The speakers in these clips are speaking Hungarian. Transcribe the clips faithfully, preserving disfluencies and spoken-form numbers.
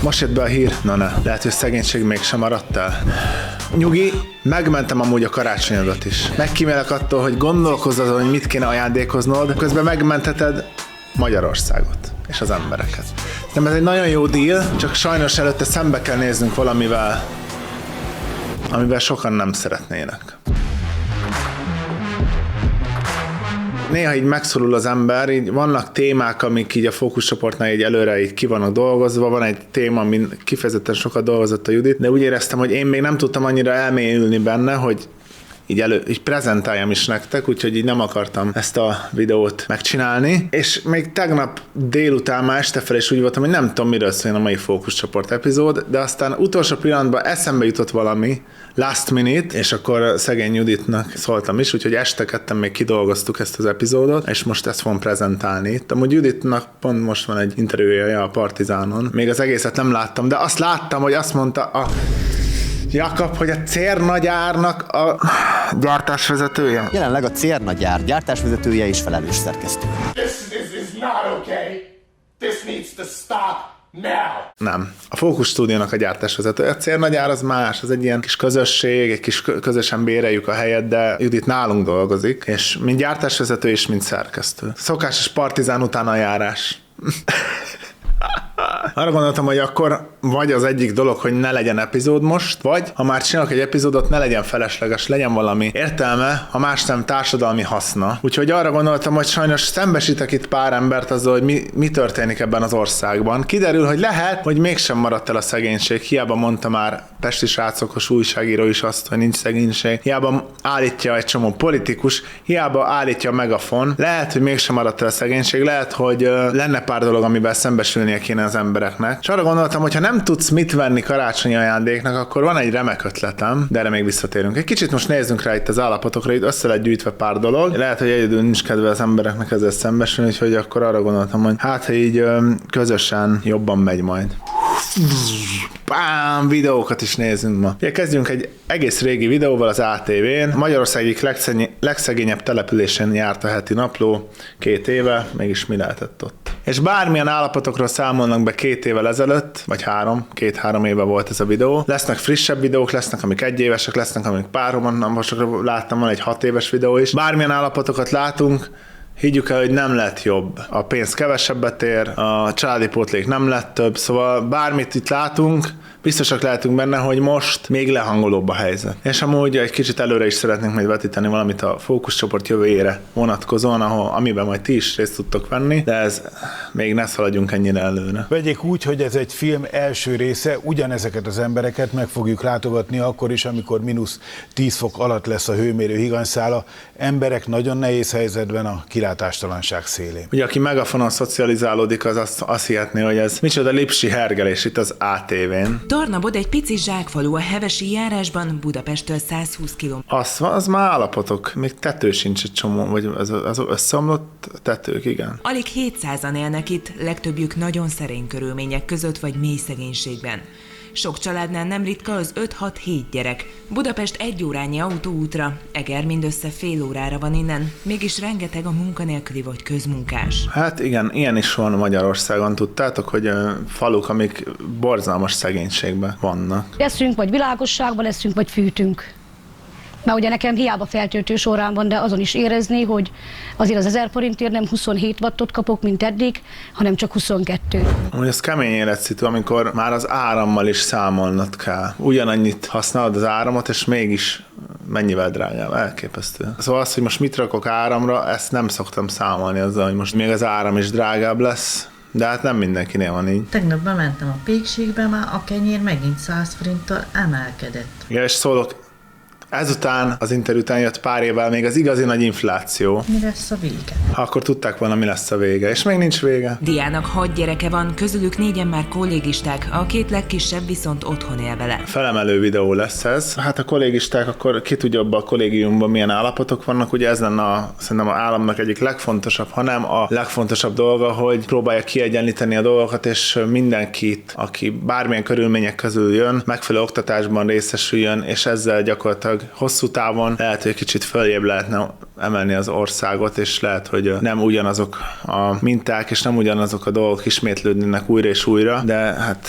Most jött be a hír, na ne, lehet, hogy szegénység mégsem maradt el. Nyugi, megmentem amúgy a karácsonyodat is. Megkímélek attól, hogy gondolkozz azon, hogy mit kéne ajándékoznod, közben megmentheted Magyarországot és az embereket. Nem, ez egy nagyon jó deal, csak sajnos előtte szembe kell néznünk valamivel, amivel sokan nem szeretnének. Néha így megszorul az ember, így vannak témák, amik így a fókuszcsoportnál így előre így ki vannak dolgozva, van egy téma, amin kifejezetten sokat dolgozott a Judit, de úgy éreztem, hogy én még nem tudtam annyira elmélyülni benne, hogy így, elő, így prezentáljam is nektek, úgyhogy így nem akartam ezt a videót megcsinálni. És még tegnap délután már este fel is úgy voltam, hogy nem tudom, miről szóljon a mai fókuszcsoport epizód, de aztán utolsó pillanatban eszembe jutott valami, last minute, és akkor szegény Juditnak szóltam is, úgyhogy este ketten még kidolgoztuk ezt az epizódot, és most ezt fogom prezentálni itt. Amúgy Juditnak pont most van egy interjúja a Partizánon. Még az egészet nem láttam, de azt láttam, hogy azt mondta a Jakab, hogy a Cérna gyárnak a gyártásvezetője. Jelenleg a Cérna gyár gyártásvezetője és felelős szerkesztő. This is, is not okay. This needs to stop now. Nem. A Fókusz Stúdiónak a gyártásvezetője. A Cérna gyár az más, az egy ilyen kis közösség, egy kis közösen béreljük a helyet, de Judit nálunk dolgozik, és mint gyártásvezető és mint szerkesztő. Szokásos Partizán utána járás. Arra gondoltam, hogy akkor vagy az egyik dolog, hogy ne legyen epizód most, vagy ha már csinálok egy epizódot, ne legyen felesleges, legyen valami értelme, ha más nem társadalmi haszna. Úgyhogy arra gondoltam, hogy sajnos szembesítek itt pár embert azzal, hogy mi, mi történik ebben az országban. Kiderül, hogy lehet, hogy mégsem maradt el a szegénység. Hiába mondta már pesti srácokos újságíró is azt, hogy nincs szegénység. Hiába állítja egy csomó politikus, hiába állítja a Megafon. Lehet, hogy mégsem maradt el a szegénység, lehet, hogy uh, lenne pár dolog, amivel szembesülnie kéne az embereknek. És arra gondoltam, hogy ha nem tudsz mit venni karácsonyi ajándéknak, akkor van egy remek ötletem, de erre még visszatérünk. Egy kicsit most nézzünk rá itt az állapotokra, itt össze lett gyűjtve pár dolog. Lehet, hogy egyedül nincs kedve az embereknek ezzel szembesülni, úgyhogy akkor arra gondoltam, hogy hát, ha így öm, közösen jobban megy majd. Bám, videókat is nézzünk ma. Ugye kezdjünk egy egész régi videóval az á té vén. Magyarország egyik legszegény, legszegényebb településen járt a heti napló két éve, mégis mi lehetett ott. És bármilyen állapotokról számolnak be két évvel ezelőtt, vagy három, két-három éve volt ez a videó. Lesznek frissebb videók, lesznek amik egyévesek, lesznek amik pár hónaposakra, láttam, van egy hat éves videó is. Bármilyen állapotokat látunk, higgyük el, hogy nem lett jobb. A pénz kevesebbet ér, a családi pótlék nem lett több, szóval bármit itt látunk, biztosak lehetünk benne, hogy most még lehangolóbb a helyzet. És amúgy egy kicsit előre is szeretnénk majd vetíteni valamit a fókuszcsoport jövőjére vonatkozóan, ahol, amiben majd ti is részt tudtok venni, de ez még ne szaladjunk ennyire előre. Vegyék úgy, hogy ez egy film első része, ugyanezeket az embereket meg fogjuk látogatni akkor is, amikor mínusz tíz fok alatt lesz a hőmérő higanyszála. Emberek nagyon nehéz helyzetben a kilátástalanság szélén. Ugye, aki Megafonon szocializálódik, az azt, azt hihetné, hogy ez micsoda lipsi hergelés itt az á té vén. Tarnabod egy pici zsákfalu a Hevesi járásban, Budapesttől száz húsz kilométer. Az, az már állapotok, még tető sincs egy csomó, vagy az, az összeomlott tetők, igen. Alig hétszázan élnek itt, legtöbbjük nagyon szerény körülmények között vagy mély szegénységben. Sok családnál nem ritka az öt-hat-hét gyerek. Budapest egy órányi autóútra, Eger mindössze fél órára van innen, mégis rengeteg a munkanélküli vagy közmunkás. Hát igen, ilyen is van Magyarországon, tudtátok, hogy uh, faluk, amik borzalmas szegénységben vannak. Leszünk, vagy világosságban leszünk, vagy fűtünk. Mert ugye nekem hiába feltöltős órán van, de azon is érezni, hogy azért az ezer forintért nem huszonhét wattot kapok, mint eddig, hanem csak huszonkettő. Úgy ez kemény életszitu, amikor már az árammal is számolnod kell. Ugyanannyit használod az áramot, és mégis mennyivel drágább, elképesztő. Szóval az, hogy most mit rakok áramra, ezt nem szoktam számolni azzal, hogy most még az áram is drágább lesz. De hát nem mindenkinél van így. Tegnap bementem a pékségbe, már a kenyér megint száz forinttal emelkedett. Igen, és szólok, ezután, az interjú után jött pár évvel még az igazi nagy infláció. Mi lesz a vége? Ha akkor tudták volna, mi lesz a vége, és még nincs vége. Diának hat gyereke van, közülük négyen már kollégisták, a két legkisebb viszont otthon él vele. Felemelő videó lesz ez. Hát a kollégisták, akkor ki tudja abban a kollégiumban milyen állapotok vannak, ugye ez lenne a, szerintem az államnak egyik legfontosabb, hanem a legfontosabb dolga, hogy próbálja kiegyenlíteni a dolgokat, és mindenkit, aki bármilyen körülmények közül jön, megfelelő oktatásban részesüljön, és ezzel gyakorlatilag hosszú távon lehet, hogy kicsit följebb lehetne emelni az országot, és lehet, hogy nem ugyanazok a minták, és nem ugyanazok a dolgok ismétlődnek újra és újra, de hát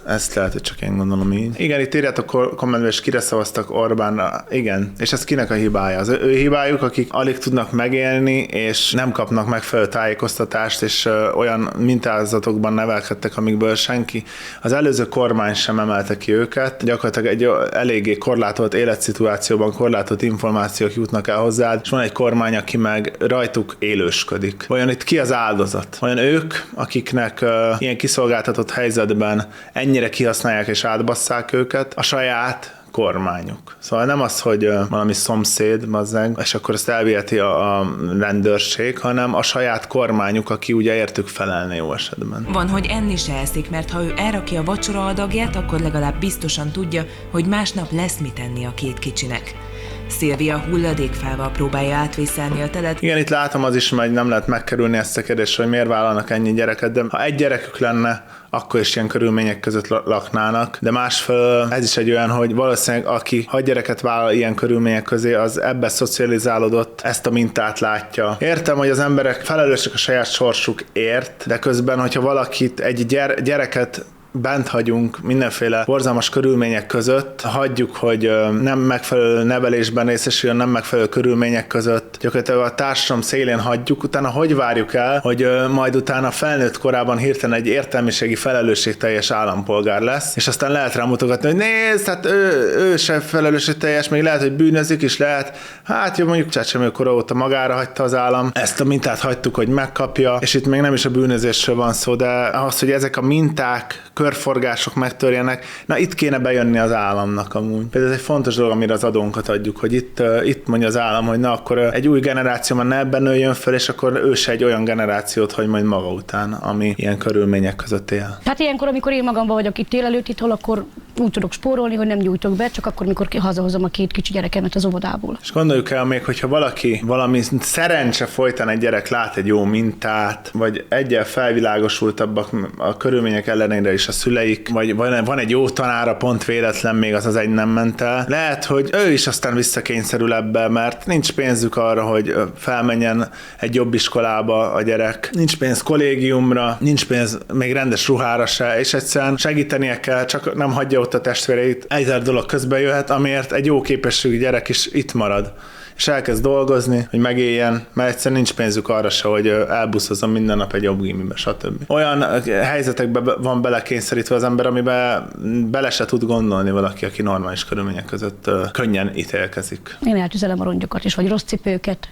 Ezt lehet, hogy csak én gondolom így. Igen, itt írjátok kommentben, és kire szavaztak Orbánra. Igen, és ez kinek a hibája? Az ő hibájuk, akik alig tudnak megélni, és nem kapnak megfelelő tájékoztatást, és olyan mintázatokban nevelkedtek, amikből senki. Az előző kormány sem emelte ki őket. Gyakorlatilag egy eléggé korlátolt életszituációban korlátolt információk jutnak el hozzád, és van egy kormány, aki meg rajtuk élősködik. Vajon itt ki az áldozat? Vajon ők, akiknek uh, ilyen kiszolgáltatott helyzetben ennyire kihasználják és átbasszák őket, a saját kormányuk. Szóval nem az, hogy uh, valami szomszéd, bazzeg, és akkor ezt elviheti a, a rendőrség, hanem a saját kormányuk, aki ugye értük felelne jó esetben. Van, hogy enni se eszik, mert ha ő elrakja a vacsora adagját, akkor legalább biztosan tudja, hogy másnap lesz mit enni a két kicsinek. Szilvia hulladékfával próbálja átvészelni a telet. Igen, itt látom az is, hogy nem lehet megkerülni ezt a kérdést, hogy miért vállalnak ennyi gyereket, de ha egy gyerekük lenne, akkor is ilyen körülmények között laknának, de másfelől ez is egy olyan, hogy valószínűleg aki hat gyereket vállal ilyen körülmények közé, az ebbe szocializálódott, ezt a mintát látja. Értem, hogy az emberek felelősek a saját sorsukért, de közben, hogyha valakit, egy gyere- gyereket bent hagyunk mindenféle borzalmas körülmények között, hagyjuk, hogy nem megfelelő nevelésben részesüljön, nem megfelelő körülmények között, gyakorlatilag a társadalom szélén hagyjuk, utána hogy várjuk el, hogy majd utána felnőtt korában hirtelen egy értelmiségi felelősségteljes állampolgár lesz, és aztán lehet rá mutogatni, hogy nézd, hát ő, ő se felelősségteljes, még lehet, hogy bűnözik is, lehet, hát jó, mondjuk csecsemőkora óta magára hagyta az állam, ezt a mintát hagytuk, hogy megkapja, és itt még nem is a bűnözésről van szó, de ahhoz, hogy ezek a minták, körforgások megtörjenek, na itt kéne bejönni az államnak amúgy. Például ez egy fontos dolog, amire az adónkat adjuk, hogy itt, uh, itt mondja az állam, hogy na akkor egy új generáció már ne ebben nőjön föl, és akkor ő se egy olyan generációt hagy majd maga után, ami ilyen körülmények között él. Hát ilyenkor, amikor én magamban vagyok itt délelőtt itthol, akkor úgy tudok spórolni, hogy nem gyújtok be, csak akkor, mikor hazahozom a két kicsi gyerekemet az óvodából. És gondoljuk el még, hogyha valaki valami szerencse folytán egy gyerek lát egy jó mintát, vagy egyel felvilágosultabbak a körülmények ellenére is a szüleik, vagy van egy jó tanára, pont véletlen még az az egy nem ment el. Lehet, hogy ő is aztán visszakényszerül ebbe, mert nincs pénzük arra, hogy felmenjen egy jobb iskolába a gyerek, nincs pénz kollégiumra, nincs pénz még rendes ruhára se, és egyszerűen segítenie kell, csak nem hagyja ott a testvéreit. Ezer dolog közben jöhet, amiért egy jó képességű gyerek is itt marad, és elkezd dolgozni, hogy megéljen, mert egyszerűen nincs pénzük arra se, hogy elbuszozom minden nap egy jobb gimibe, stb. Olyan helyzetekbe van belekényszerítve az ember, amiben bele se tud gondolni valaki, aki normális körülmények között könnyen ítélkezik. Én eltüzelem a rongyokat is, vagy rossz cipőket.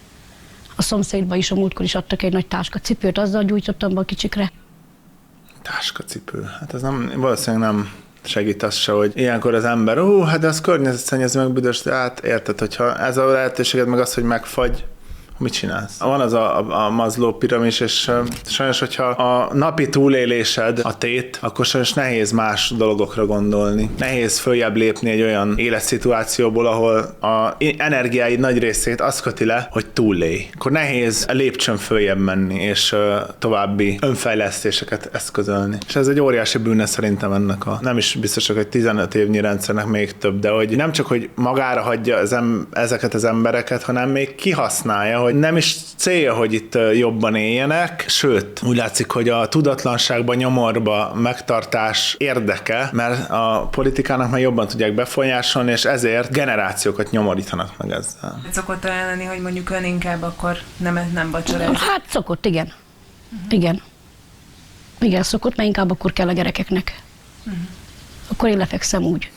A szomszédba is a múltkor is adtak egy nagy táskacipőt, azzal gyújtottam be a kicsikre. Táskacipő? Hát ez nem, valószínűleg nem segít az se, hogy ilyenkor az ember, ó, hát de az környezetszennyező meg büdös, de hát érted, hogyha ez a lehetőséged meg az, hogy megfagy, mit csinálsz? Van az a, a, a Maslow piramis, és uh, sajnos, hogyha a napi túlélésed a tét, akkor sajnos nehéz más dolgokra gondolni. Nehéz följebb lépni egy olyan életszituációból, ahol a energiáid nagy részét az köti le, hogy túlélj. Akkor nehéz a lépcsőn följebb menni, és uh, további önfejlesztéseket eszközölni. És ez egy óriási bűne szerintem ennek a, nem is biztos, hogy tizenöt évnyi rendszernek még több, de hogy nem csak, hogy magára hagyja az em- ezeket az embereket, hanem még kihasználja, hogy nem is célja, hogy itt jobban éljenek, sőt, úgy látszik, hogy a tudatlanságban, nyomorba megtartás érdeke, mert a politikának már jobban tudják befolyásolni, és ezért generációkat nyomorítanak meg ezzel. Szokott olyan lenni, hogy mondjuk ön inkább akkor nem, nem vacsorázik? Hát szokott, igen. Uh-huh. Igen. Igen, szokott, mert inkább akkor kell a gyerekeknek. Uh-huh. Akkor én lefekszem úgy.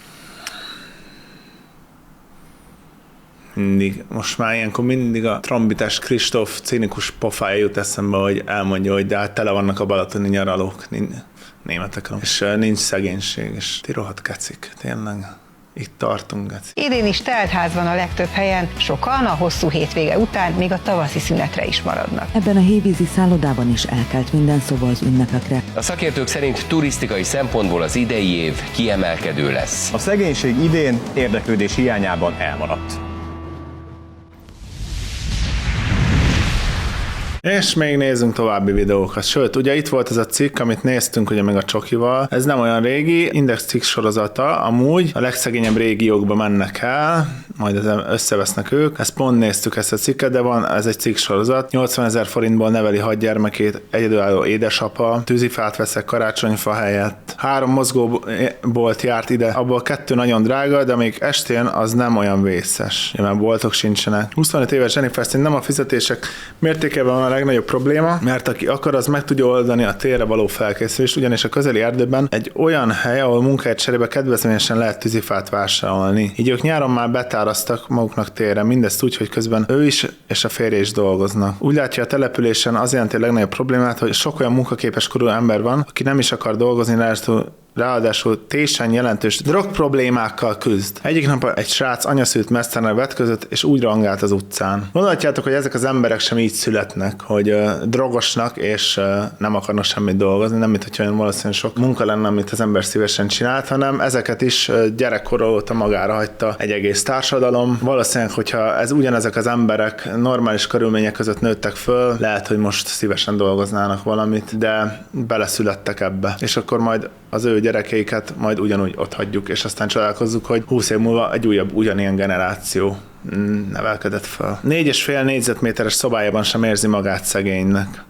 Mindig, most már ilyenkor mindig a trombitás Kristóf cínikus pofája jut eszembe, hogy elmondja, hogy de hát tele vannak a balatoni nyaralók németekről, és nincs szegénység, és ti rohadt kecik, tényleg. Itt tartunk. Geci. Idén is telt ház van a legtöbb helyen, sokan a hosszú hétvége után még a tavaszi szünetre is maradnak. Ebben a hévízi szállodában is elkelt minden szoba az ünnepekre. A szakértők szerint turisztikai szempontból az idei év kiemelkedő lesz. A szegénység idén érdeklődés hiányában elmaradt. És még nézzünk további videókat. Sőt, ugye itt volt ez a cikk, amit néztünk ugye meg a Csokival. Ez nem olyan régi, Index cikk sorozata, amúgy a legszegényebb régiókba mennek el. majd ezen összevesznek ők. Ezt pont néztük ezt a cikket, de van, ez egy cikksorozat. nyolcvanezer forintból neveli hat gyermekét egyedülálló édesapa, tűzifát veszek karácsonyfa helyett. Három mozgóbolt járt ide, abból kettő nagyon drága, de még estén az nem olyan vészes. Mert boltok sincsenek. huszonöt éves Jennifer szerint nem a fizetések mértékében van a legnagyobb probléma, mert aki akar, az meg tudja oldani a térre való felkészülést, ugyanis a közeli erdőben egy olyan hely, ahol munkáért cserébe kedvezményesen lehet tűzifát vásárolni. Így ők nyáron már betáraztak maguknak térre, mindezt úgy, hogy közben ő is és a férje is dolgoznak. Úgy látja, a településen az jelenti a legnagyobb problémát, hogy sok olyan munkaképes korú ember van, aki nem is akar dolgozni, ráadásul tésen jelentős drog problémákkal küzd. Egyik nap egy srác anyaszült mesztelenül vetközött, és úgy rangált az utcán. Gondolhatjátok, hogy ezek az emberek sem így születnek, hogy uh, drogosnak, és uh, nem akarnak semmit dolgozni, nem mint hogy olyan valószínűleg sok munka lenne, amit az ember szívesen csinált, hanem ezeket is uh, gyerekkor óta magára hagyta egy egész társadalom. Valószínűleg, hogyha ez ugyanezek az emberek normális körülmények között nőttek föl, lehet, hogy most szívesen dolgoznának valamit, de beleszülettek ebbe. És akkor majd az ő gyerekeiket majd ugyanúgy ott hagyjuk, és aztán csodálkozzuk, hogy húsz év múlva egy újabb ugyanilyen generáció nevelkedett fel. Négy és fél négyzetméteres szobájában sem érzi magát szegénynek.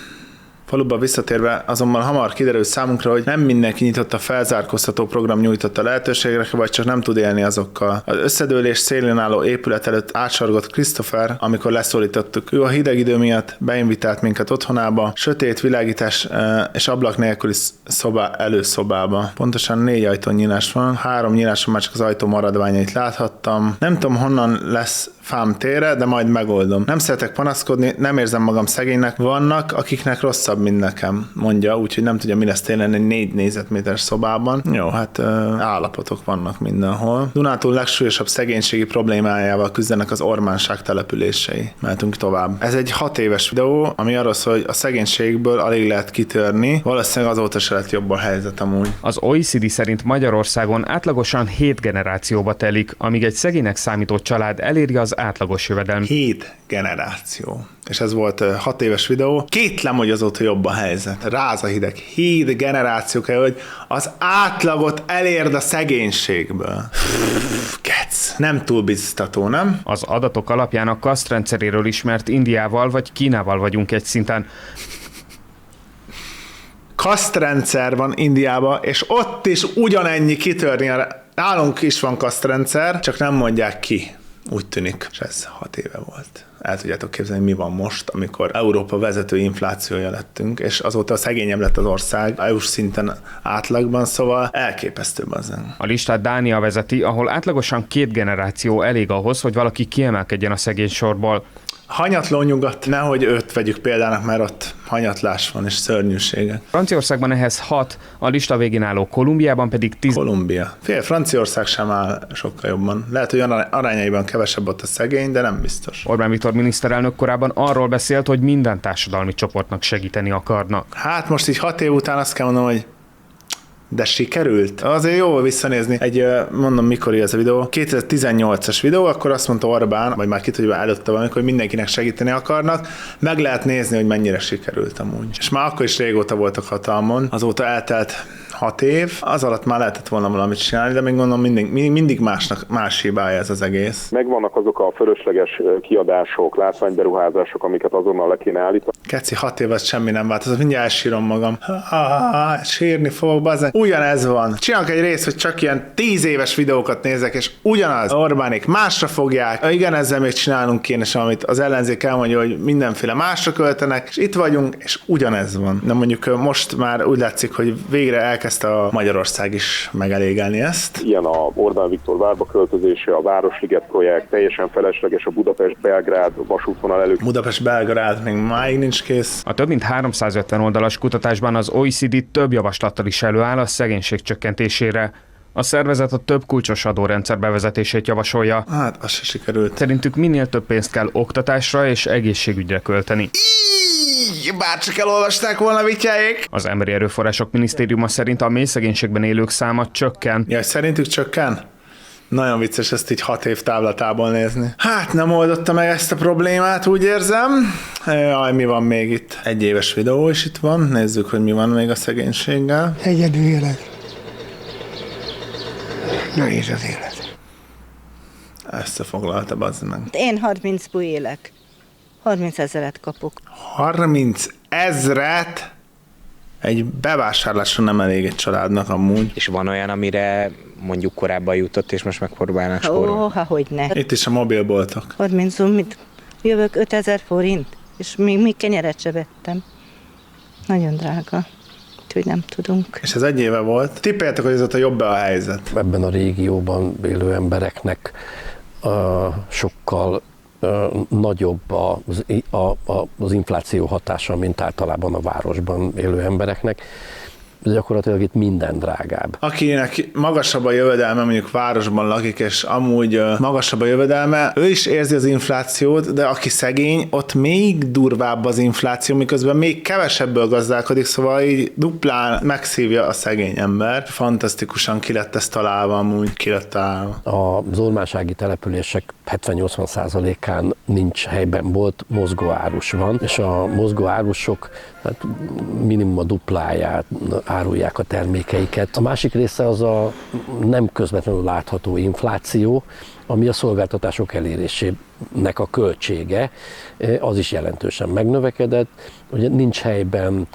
Faluba visszatérve azonban hamar kiderült számunkra, hogy nem mindenki nyitott a felzárkóztató program nyújtotta lehetőségre, vagy csak nem tud élni azokkal. Az összedőlés szélén álló épület előtt átsorgott Christopher, amikor leszólítottuk. Ő a hideg idő miatt beinvitált minket otthonába, sötét világítás és ablak nélküli szobá, előszobába. Pontosan négy ajtónyílás van, három nyíláson már csak az ajtó maradványait láthattam. Nem tudom, honnan lesz fám térre, de majd megoldom. Nem szeretek panaszkodni, nem érzem magam szegénynek. Vannak, akiknek rosszabb, mint nekem, mondja, úgyhogy nem tudja, mi lesz télen egy négy négyzetméteres szobában. Jó, hát ö, állapotok vannak mindenhol. Dunától legsúlyosabb szegénységi problémájával küzdenek az ormánság települései. Mehetünk tovább. Ez egy hat éves videó, ami arról szól, hogy a szegénységből alig lehet kitörni. Valószínűleg azóta se lett jobb a helyzet amúgy. Az o e cé dé szerint Magyarországon átlagosan hét generációba telik, amíg egy szegénynek számító család eléri az átlagos jövedelmet. Hét generáció. És ez volt hat éves videó. Kétlem, hogy azóta jobb a helyzet. Ráz a hideg. Hét generáció kell, hogy az átlagot elérd a szegénységből. Kec. Nem túl biztató, nem? Az adatok alapján a kasztrendszeréről ismert Indiával vagy Kínával vagyunk egy szinten. Kasztrendszer van Indiában, és ott is ugyanennyi kitörni. Nálunk is van kasztrendszer, csak nem mondják ki. Úgy tűnik, és ez hat éve volt. El tudjátok képzelni, mi van most, amikor Európa vezető inflációja lettünk, és azóta szegényebb lett az ország, é u-s szinten átlagban, szóval elképesztő bazen. A listát Dánia vezeti, ahol átlagosan két generáció elég ahhoz, hogy valaki kiemelkedjen a szegény sorból. Hanyatló nyugat, nehogy őt vegyük példának, mert ott hanyatlás van és szörnyűsége. Franciaországban ehhez hat, a lista végén álló Kolumbiában pedig tíz. Kolumbia. Fél, Franciaország sem áll sokkal jobban. Lehet, hogy arányaiban kevesebb ott a szegény, de nem biztos. Orbán Viktor miniszterelnök korábban arról beszélt, hogy minden társadalmi csoportnak segíteni akarnak. Hát most így hat év után azt kell mondanom, hogy de sikerült. Azért jó visszanézni. Egy, mondom, mikor ez a videó. kétezer-tizennyolcas videó, akkor azt mondta Orbán, vagy már ki tudja előtte valamikor, hogy mindenkinek segíteni akarnak. Meg lehet nézni, hogy mennyire sikerült amúgy. És már akkor is régóta voltak hatalmon. Azóta eltelt hat év, az alatt már lehetett volna valamit csinálni, de még gondolom mindig, mindig másnak, más hibája ez az egész. Megvannak azok a fölösleges kiadások, látványberuházások, amiket azonnal le kéne állítani. Keci, hat évet semmi nem változott, mindjárt elsírom magam. Ha, sírni fogok, bazen. Ugyanez van. Csinálok egy részt, hogy csak ilyen tíz éves videókat nézek, és ugyanaz. Orbánék másra fogják. Igen, ezzel még csinálunk kéne sem, amit az ellenzék elmondja, hogy mindenféle másra költenek, és itt vagyunk, és ugyanez van. De mondjuk most már úgy látszik, hogy végre elkezdte a Magyarország is megelégelni ezt. Ilyen a Orbán Viktor várba költözése, a Városliget projekt, teljesen felesleges a Budapest-Belgrád vasútvonal elő. Budapest-Belgrád még máig nincs kész. A több mint háromszázötven oldalas kutatásban az o e cé dé több javaslattal is előáll a szegénység csökkentésére. A szervezet a több kulcsos adórendszer bevezetését javasolja. Hát, az se sikerült. Szerintük minél több pénzt kell oktatásra és egészségügyre költeni. Bárcsak elolvasták volna vityáik. Az Emberi Erőforrások Minisztériuma szerint a mély szegénységben élők száma csökken. Ja, szerintük csökken? Nagyon vicces ezt így hat év távlatából nézni. Hát nem oldotta meg ezt a problémát, úgy érzem. Jaj, mi van még itt? Egy éves videó is itt van. Nézzük, hogy mi van még a szegénységgel. Egyedül élek. Nehéz az élet. összefoglalta, bazd meg. Én harmincból élek. harminc ezeret kapok. harminc ezret? Egy bevásárlásra nem elég egy családnak amúgy. És van olyan, amire mondjuk korábban jutott, és most megpróbálnak spórolni? Ó, ha hogy ne. Itt is a mobilboltok. harmincon mit? Jövök ötezer forint, és még, még kenyeret se vettem. Nagyon drága. Úgyhogy nem tudunk. És ez egy éve volt. Tippeljetek, hogy azóta jobb-e a helyzet? Ebben a régióban élő embereknek uh, sokkal uh, nagyobb az, a, a, az infláció hatása, mint általában a városban élő embereknek. Gyakorlatilag itt minden drágább. Akinek magasabb a jövedelme, mondjuk városban lakik, és amúgy magasabb a jövedelme, ő is érzi az inflációt, de aki szegény, ott még durvább az infláció, miközben még kevesebből gazdálkodik, szóval így duplán megszívja a szegény ember. Fantasztikusan ki lett ez találva, amúgy ki lett találva. Az ormánsági települések hetven-nyolcvan százalékán nincs helyben bolt, mozgóárus van, és a mozgóárusok hát minimum a dupláját árulják a termékeiket. A másik része az a nem közvetlenül látható infláció, ami a szolgáltatások elérésének a költsége, az is jelentősen megnövekedett. Ugye nincs helyben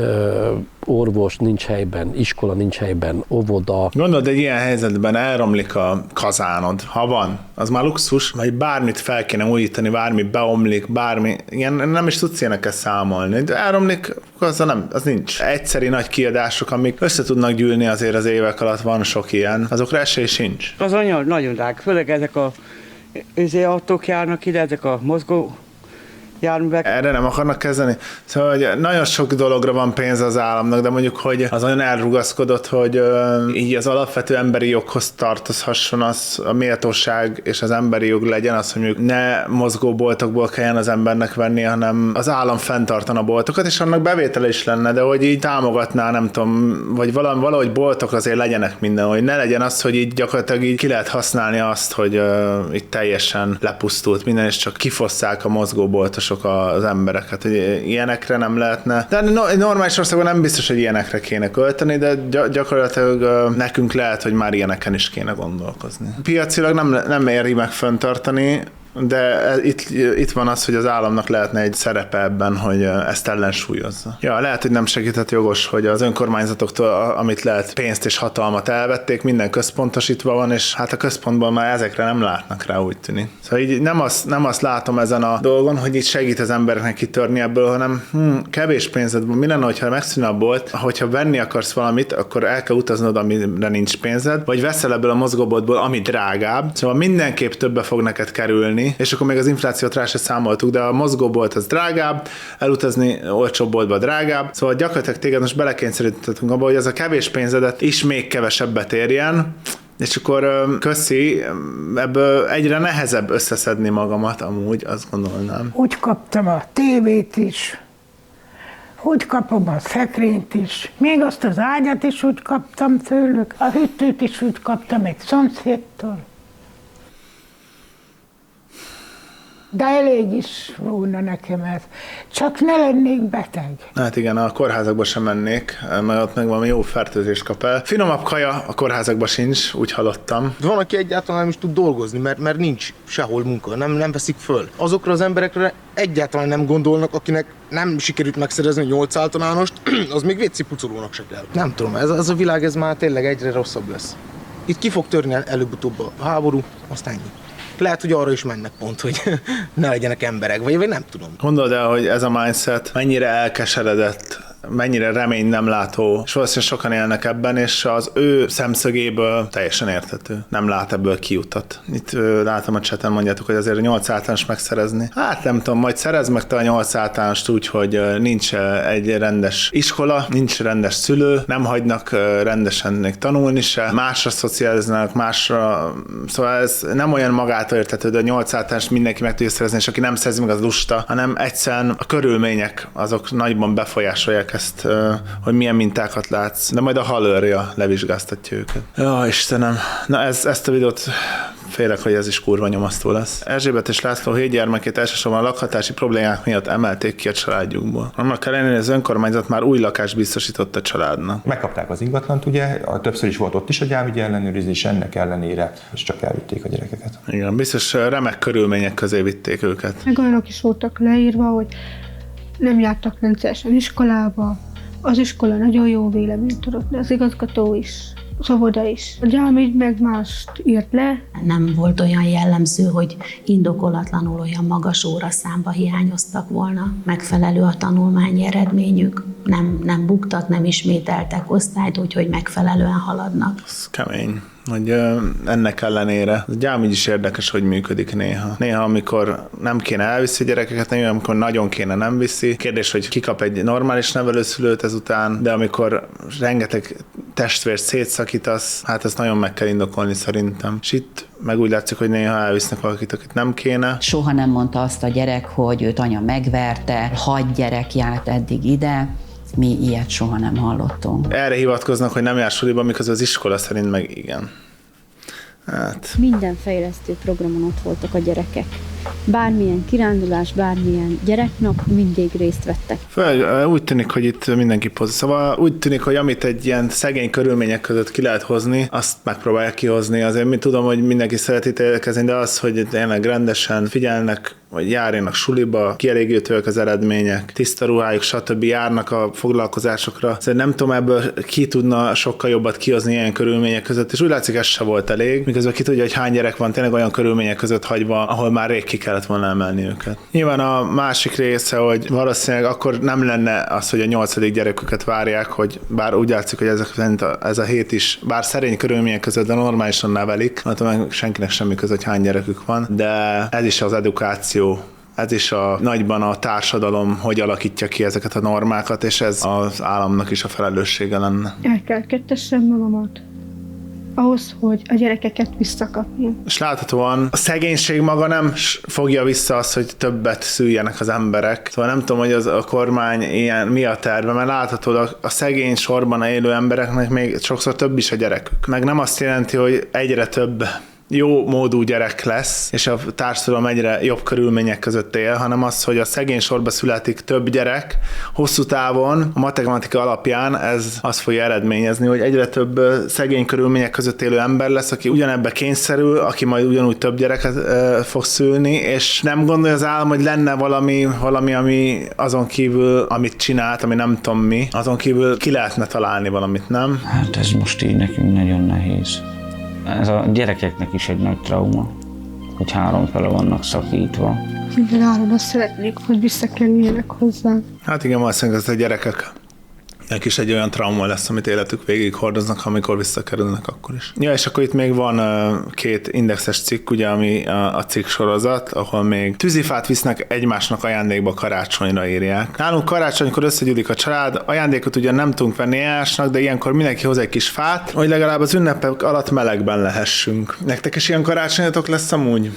orvos, nincs helyben iskola, nincs helyben óvoda. Gondolod, egy ilyen helyzetben elromlik a kazánod, ha van, az már luxus, vagy bármit fel kéne újítani, bármi beomlik, bármi, ilyen nem is tudsz ilyeneket számolni. De elromlik, az, nem, az nincs. Egyszeri nagy kiadások, amik össze tudnak gyűlni azért az évek alatt, van sok ilyen, azokra esély sincs. Az nagyon, nagyon drága, főleg ezek a ezek autók járnak ide, ezek a mozgó járművek. Erre nem akarnak kezdeni? Szóval hogy nagyon sok dologra van pénz az államnak, de mondjuk, hogy az olyan elrugaszkodott, hogy uh, így az alapvető emberi joghoz tartozhasson az a méltóság és az emberi jog legyen az, hogy mondjuk ne mozgóboltokból kelljen az embernek venni, hanem az állam fenntartana boltokat, és annak bevétele is lenne, de hogy így támogatná, nem tudom, vagy valahogy, valahogy boltok azért legyenek minden, hogy ne legyen az, hogy így gyakorlatilag így ki lehet használni azt, hogy uh, itt teljesen lepusztult minden, és csak kifosszák a mozgóboltos az embereket, hogy ilyenekre nem lehetne. De egy normális országban nem biztos, hogy ilyenekre kéne költeni, de gyakorlatilag nekünk lehet, hogy már ilyeneken is kéne gondolkozni. Piacilag nem, nem éri meg fenntartani, de itt, itt van az, hogy az államnak lehetne egy szerepe ebben, hogy ezt ellensúlyozza. Ja, lehet, hogy nem segített jogos, hogy az önkormányzatoktól, amit lehet, pénzt és hatalmat elvették, minden központosítva van, és hát a központban már ezekre nem látnak rá, úgy tűnik. Szóval így nem azt, nem azt látom ezen a dolgon, hogy itt segít az embereknek kitörni ebből, hanem hm, kevés pénzed van. Mi lenne, hogyha megszűnne a bolt, hogyha venni akarsz valamit, akkor el kell utaznod, amire nincs pénzed, vagy veszel ebből a mozgóboltból, ami drágább. Szóval mindenképp többe fog neked kerülni, és akkor még az inflációt rá se számoltuk, de a mozgóbolt az drágább, elutazni olcsóbb boltba drágább, szóval gyakorlatilag téged most belekényszerítettünk abba, hogy az a kevés pénzedet is még kevesebbet érjen, és akkor köszi, ebből egyre nehezebb összeszedni magamat, amúgy azt gondolnám. Úgy kaptam a tévét is, úgy kapom a szekrényt is, még azt az ágyat is úgy kaptam tőlük, a hűtőt is úgy kaptam egy szomszédtól. De elég is volna nekem ez. Csak ne lennék beteg. Hát igen, a kórházakba sem mennék, mert ott meg valami jó fertőzést kap el. Finomabb kaja a kórházakba sincs, úgy hallottam. Van, aki egyáltalán nem is tud dolgozni, mert, mert nincs sehol munka, nem, nem veszik föl. Azokra az emberekre egyáltalán nem gondolnak, akinek nem sikerült megszerezni a nyolc általánost, az még vécépucolónak se kell. Nem tudom, ez, ez a világ ez már tényleg egyre rosszabb lesz. Itt ki fog törni előbb-utóbb a háború, aztán ennyi. Lehet, hogy arra is mennek pont, hogy ne legyenek emberek, vagy, vagy nem tudom. Gondold el, hogy ez a mindset mennyire elkeseredett, mennyire remény nem látó, és valószínűleg sokan élnek ebben, és az ő szemszögéből teljesen érthető. Nem lát ebből kiutat. Itt ö, látom a chaten, mondjátok, hogy azért a nyolc általános megszerezni. Hát nem tudom, majd szerez meg te a nyolc általánost úgy, hogy nincs egy rendes iskola, nincs rendes szülő, nem hagynak rendesen még tanulni se, másra szocializálnak, másra, szóval ez nem olyan magától érthető, de a nyolc általánost mindenki meg tudja szerezni, és aki nem szerzi meg, az lusta, hanem egyszerűen a körülmények azok nagyban befolyásolják ezt, hogy milyen mintákat látsz, de majd a halőrja levizsgáztatja őket. Ja, Istenem. Na ez, ezt a videót félek, hogy ez is kurva nyomasztó lesz. Erzsébet és László hét gyermekét elsősorban a lakhatási problémák miatt emelték ki a családjukból. Annak ellenére az önkormányzat már új lakást biztosított a családnak. Megkapták az ingatlant, ugye, többször is volt ott is a gyámügyi ellenőrizés, ennek ellenére és csak elvitték a gyerekeket. Igen, biztos remek körülmények közé vitték őket. Meg olyanok is voltak leírva, hogy nem jártak rendszeresen iskolába, az iskola nagyon jó véleményt tudott, de az igazgató is, az óvoda is. A gyámügy meg mást írt le. Nem volt olyan jellemző, hogy indokolatlanul olyan magas óraszámba hiányoztak volna. Megfelelő a tanulmányi eredményük, nem, nem buktak, nem ismételtek osztályt, úgyhogy megfelelően haladnak. Ez kemény. Hogy ennek ellenére a gyámügy is érdekes, hogy működik néha. Néha, amikor nem kéne elviszi a gyerekeket, néha, amikor nagyon kéne nem viszi. Kérdés, hogy kikap egy normális nevelőszülőt ezután, de amikor rengeteg testvért szétszakítasz, hát ezt nagyon meg kell indokolni szerintem. És itt meg úgy látszik, hogy néha elvisznek valakit, akit nem kéne. Soha nem mondta azt a gyerek, hogy őt anya megverte, hat gyerek járt eddig ide. Mi ilyet soha nem hallottunk. Erre hivatkoznak, hogy nem jár suliba, miközben az iskola szerint meg igen. Hát. Minden fejlesztő programon ott voltak a gyerekek. Bármilyen kirándulás, bármilyen gyereknap, mindig részt vettek. Föl, úgy tűnik, hogy itt mindenki pozitív. Szóval úgy tűnik, hogy amit egy ilyen szegény körülmények között ki lehet hozni, azt megpróbálják kihozni. Azért mi tudom, hogy mindenki szereti élkezni, de az, hogy tényleg rendesen figyelnek, vagy járjanak suliba, kielégítőek az eredmények, tiszta ruhájuk, stb. Járnak a foglalkozásokra. Szóval nem tudom, ebből ki tudna sokkal jobbat kihozni ilyen körülmények között, és úgy látszik, ez se volt elég. Miközben ki tudja, hogy hány gyerek van tényleg olyan körülmények között hagyva, ahol már rég ki kellett volna emelni őket. Nyilván a másik része, hogy valószínűleg akkor nem lenne az, hogy a nyolcadik gyereküket várják, hogy bár úgy látszik, hogy ezek szerint a, ez a hét is, bár szerény körülmények között, de normálisan nevelik, mert senkinek semmi között, hogy hány gyerekük van, de ez is az edukáció. Ez is a nagyban a társadalom, hogy alakítja ki ezeket a normákat, és ez az államnak is a felelőssége lenne. El kell kettessem magamat ahhoz, hogy a gyerekeket visszakapni. És láthatóan a szegénység maga nem fogja vissza azt, hogy többet szüljenek az emberek. Szóval nem tudom, hogy az a kormány ilyen mi a terve, mert láthatóan a szegény sorban élő embereknek még sokszor több is a gyerekük. Meg nem azt jelenti, hogy egyre több jó módú gyerek lesz, és a társadalom egyre jobb körülmények között él, hanem az, hogy a szegény sorba születik több gyerek, hosszú távon a matematika alapján ez azt fogja eredményezni, hogy egyre több szegény körülmények között élő ember lesz, aki ugyanebbe kényszerül, aki majd ugyanúgy több gyereket e, fog szülni, és nem gondolja az állam, hogy lenne valami, valami, ami azon kívül, amit csinált, ami nem tudom mi, azon kívül ki lehetne találni valamit, nem? Hát ez most így nekünk nagyon nehéz. Ez a gyerekeknek is egy nagy trauma, hogy háromfele vannak szakítva. Minden áron azt szeretnék, hogy visszakerüljenek hozzá. Hát igen, valószínűleg ez a gyerekek. Nek is egy olyan trauma lesz, amit életük végig hordoznak, amikor visszakerülnek akkor is. Ja, és akkor itt még van uh, két indexes cikk, ugye, ami a, a cikk sorozat, ahol még tűzifát visznek egymásnak ajándékba karácsonyra, írják. Nálunk karácsonykor összegyűlik a család, ajándékot ugyan nem tudunk venni egymásnak, de ilyenkor mindenki hoz egy kis fát, hogy legalább az ünnepek alatt melegben lehessünk. Nektek is ilyen karácsonyatok lesz amúgy?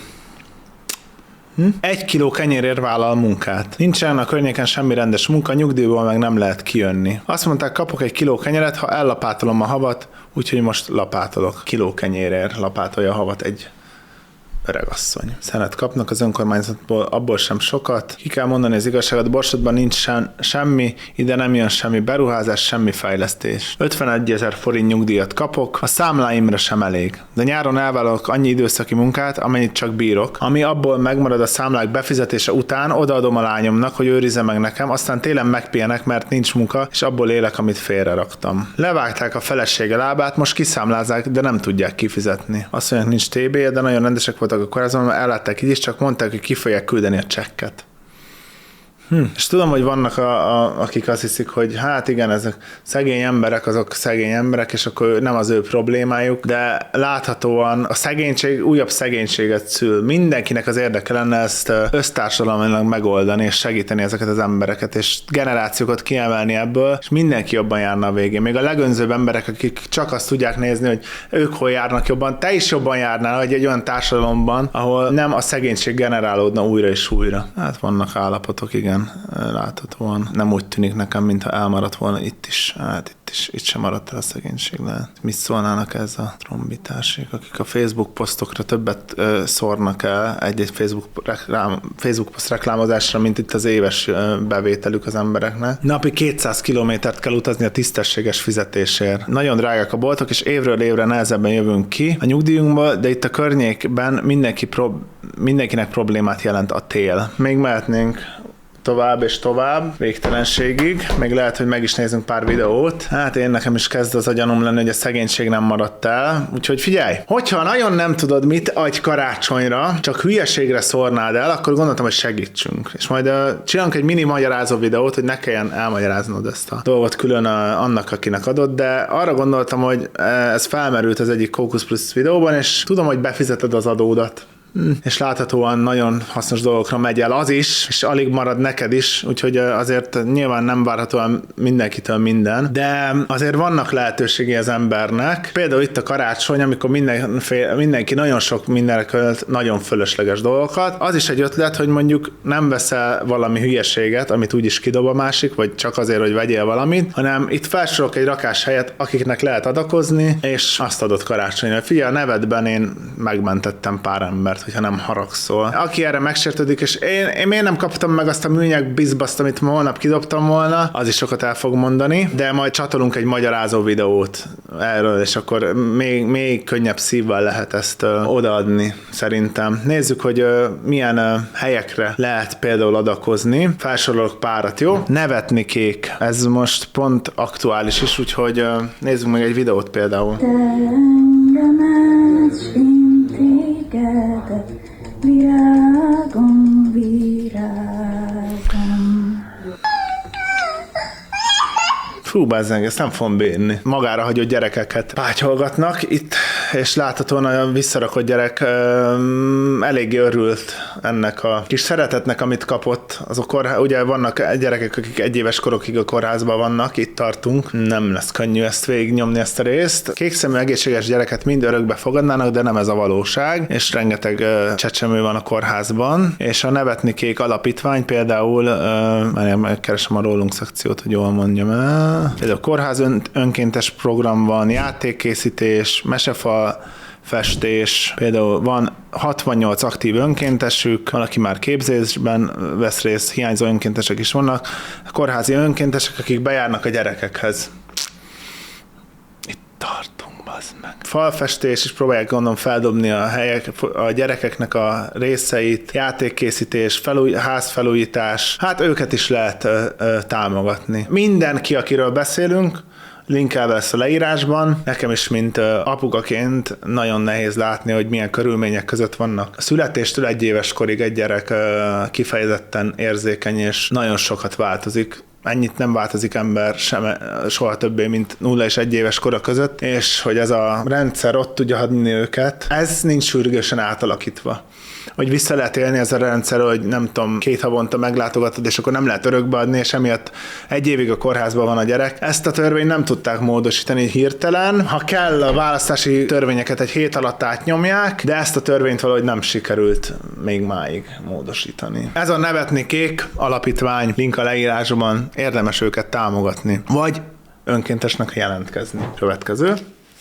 Hm? Egy kiló kenyérért vállal munkát. Nincsen a környéken semmi rendes munka, nyugdíjból meg nem lehet kijönni. Azt mondták, kapok egy kiló kenyeret, ha ellapátolom a havat, úgyhogy most lapátolok. Kiló kenyérért lapátolja a havat egy öregasszony. Szenet kapnak az önkormányzatból, abból sem sokat. Ki kell mondani az igazságot, Borsodban nincs sem, semmi, ide nem jön semmi beruházás, semmi fejlesztés. ötvenegy ezer forint nyugdíjat kapok, a számláimra sem elég. De nyáron elvállalok annyi időszaki munkát, amennyit csak bírok, ami abból megmarad a számlák befizetése után, odaadom a lányomnak, hogy őrizze meg nekem, aztán télen megpihenek, mert nincs munka, és abból élek, amit félreraktam. Levágták a felesége lábát, most kiszámlázzák, de nem tudják kifizetni. Azt mondják, nincs té bé, de nagyon rendesek voltak akkor azon ellátták így is, csak mondták, hogy ki fogják küldeni a csekket. Hm. És tudom, hogy vannak, a, a, akik azt hiszik, hogy hát igen, ezek szegény emberek, azok szegény emberek, és akkor nem az ő problémájuk, de láthatóan a szegénység újabb szegénységet szül. Mindenkinek az érdeke lenne ezt össztársadalmilag megoldani, és segíteni ezeket az embereket, és generációkat kiemelni ebből, és mindenki jobban járna a végén. Még a legönzőbb emberek, akik csak azt tudják nézni, hogy ők hol járnak jobban, te is jobban járnál, hogy egy olyan társadalomban, ahol nem a szegénység generálódna újra és újra. Hát vannak állapotok, igen. igen, láthatóan. Nem úgy tűnik nekem, mintha elmaradt volna itt is. Hát itt is, itt sem maradt el a szegénység lehet. Mit szólnának ez a trombitársék, akik a Facebook posztokra többet ö, szórnak el egy-egy Facebook, reklám, Facebook poszt reklámozásra, mint itt az éves ö, bevételük az embereknek. Napi kétszáz kilométert kell utazni a tisztességes fizetésért. Nagyon drágák a boltok, és évről évre nehezebben jövünk ki a nyugdíjunkból, de itt a környékben mindenki prob- mindenkinek problémát jelent a tél. Még mehetnénk tovább és tovább, végtelenségig. Még lehet, hogy meg is nézzünk pár videót. Hát én nekem is kezd az a gyanúm lenni, hogy a szegénység nem maradt el. Úgyhogy figyelj, hogyha nagyon nem tudod, mit adj karácsonyra, csak hülyeségre szórnád el, akkor gondoltam, hogy segítsünk. És majd uh, csinálunk egy mini magyarázó videót, hogy ne kelljen elmagyaráznod ezt a dolgot külön uh, annak, akinek adod, de arra gondoltam, hogy uh, ez felmerült az egyik Focus Plus videóban, és tudom, hogy befizeted az adódat. És láthatóan nagyon hasznos dolgokra megy el az is, és alig marad neked is, úgyhogy azért nyilván nem várhatóan mindenkitől minden, de azért vannak lehetőségei az embernek. Például itt a karácsony, amikor minden, mindenki nagyon sok mindenre költ nagyon fölösleges dolgokat. Az is egy ötlet, hogy mondjuk nem veszel valami hülyeséget, amit úgyis kidob a másik, vagy csak azért, hogy vegyél valamit, hanem itt felsorolok egy rakás helyet, akiknek lehet adakozni, és azt adott karácsonyra. Figyelj, a nevedben én megmentettem pár embert, hogyha nem haragszol. Aki erre megsértődik, és én, én miért nem kaptam meg azt a műanyag bizbaszt, amit ma holnap kidobtam volna, az is sokat el fog mondani, de majd csatolunk egy magyarázó videót erről, és akkor még, még könnyebb szívvel lehet ezt uh, odaadni, szerintem. Nézzük, hogy uh, milyen uh, helyekre lehet például adakozni. Felsorolok párat, jó? Nevetni kék. Ez most pont aktuális is, úgyhogy uh, nézzük meg egy videót például. Virágom, virágom. Fú, bázzeng, ezt nem fogom bírni. Magára hagyott gyerekeket pátyolgatnak itt, és láthatóan a visszarakott gyerek um, eléggé örült ennek a kis szeretetnek, amit kapott. Azok kórház, ugye vannak gyerekek, akik egy éves korokig a kórházban vannak, itt tartunk. Nem lesz könnyű ezt végignyomni, ezt a részt. Kékszemű egészséges gyereket mind örökbe fogadnának, de nem ez a valóság, és rengeteg uh, csecsemő van a kórházban, és a Nevetni Kék alapítvány például, uh, megkeresem a rólunk szekciót, hogy jól mondjam el. Például kórház ön, önkéntes program van, játékkészítés, mesefal festés, például van hatvannyolc aktív önkéntesük, valaki már képzésben vesz részt, hiányzó önkéntesek is vannak, kórházi önkéntesek, akik bejárnak a gyerekekhez. Itt tartunk, bazd meg. Falfestés, és próbálják gondolom feldobni a helyek, a gyerekeknek a részeit, játékkészítés, felúj, házfelújítás, hát őket is lehet ö, ö, támogatni. Mindenki, akiről beszélünk, linkelve lesz a leírásban. Nekem is, mint apukaként nagyon nehéz látni, hogy milyen körülmények között vannak. A születéstől egy éves korig egy gyerek kifejezetten érzékeny, és nagyon sokat változik. Ennyit nem változik ember sem, soha többé, mint nulla és egy éves kora között, és hogy ez a rendszer ott tudja hagyni őket, ez nincs sürgősen átalakítva. Hogy vissza lehet élni ez a rendszer, hogy nem tudom, két havonta meglátogatod, és akkor nem lehet örökbe adni, és emiatt egy évig a kórházban van a gyerek. Ezt a törvényt nem tudták módosítani hirtelen. Ha kell, a választási törvényeket egy hét alatt átnyomják, de ezt a törvényt valahogy nem sikerült még máig módosítani. Ez a Nevetni Kék alapítvány, link a leírásban, érdemes őket támogatni, vagy önkéntesnek jelentkezni. Következő.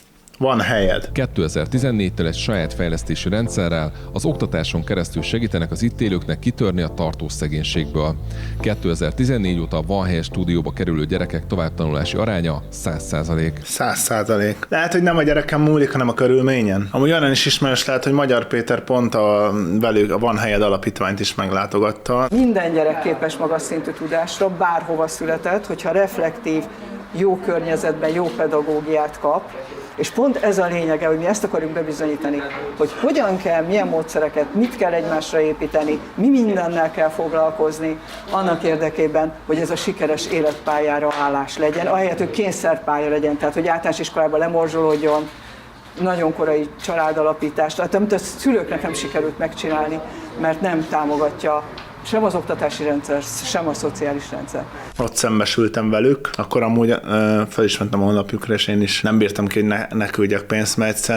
Van helyed. kétezer-tizennégytől egy saját fejlesztési rendszerrel az oktatáson keresztül segítenek az itt élőknek kitörni a tartós szegénységből. kétezer-tizennégy óta Van Hely stúdióba kerülő gyerekek továbbtanulási aránya száz százalék. száz százalék. Lehet, hogy nem a gyereken múlik, hanem a körülményen. Amúgy olyan is ismerős lehet, hogy Magyar Péter pont a velük a Van Helyed alapítványt is meglátogatta. Minden gyerek képes magas szintű tudásra, bárhova született, hogyha reflektív, jó környezetben, jó pedagógiát kap. És pont ez a lényege, hogy mi ezt akarjuk bebizonyítani, hogy hogyan kell, milyen módszereket, mit kell egymásra építeni, mi mindennel kell foglalkozni annak érdekében, hogy ez a sikeres életpályára állás legyen, ahelyett, hogy kényszerpálya legyen, tehát hogy általános iskolában lemorzsolódjon, nagyon korai családalapítást, tehát amit a szülőknek nem sikerült megcsinálni, mert nem támogatja sem az oktatási rendszer, sem a szociális rendszer. Ott szembesültem velük, akkor amúgy uh, fel is mentem a honlapjukra, és én is nem bírtam ki, hogy ne, ne küldjek pénzt, mert egyszerűen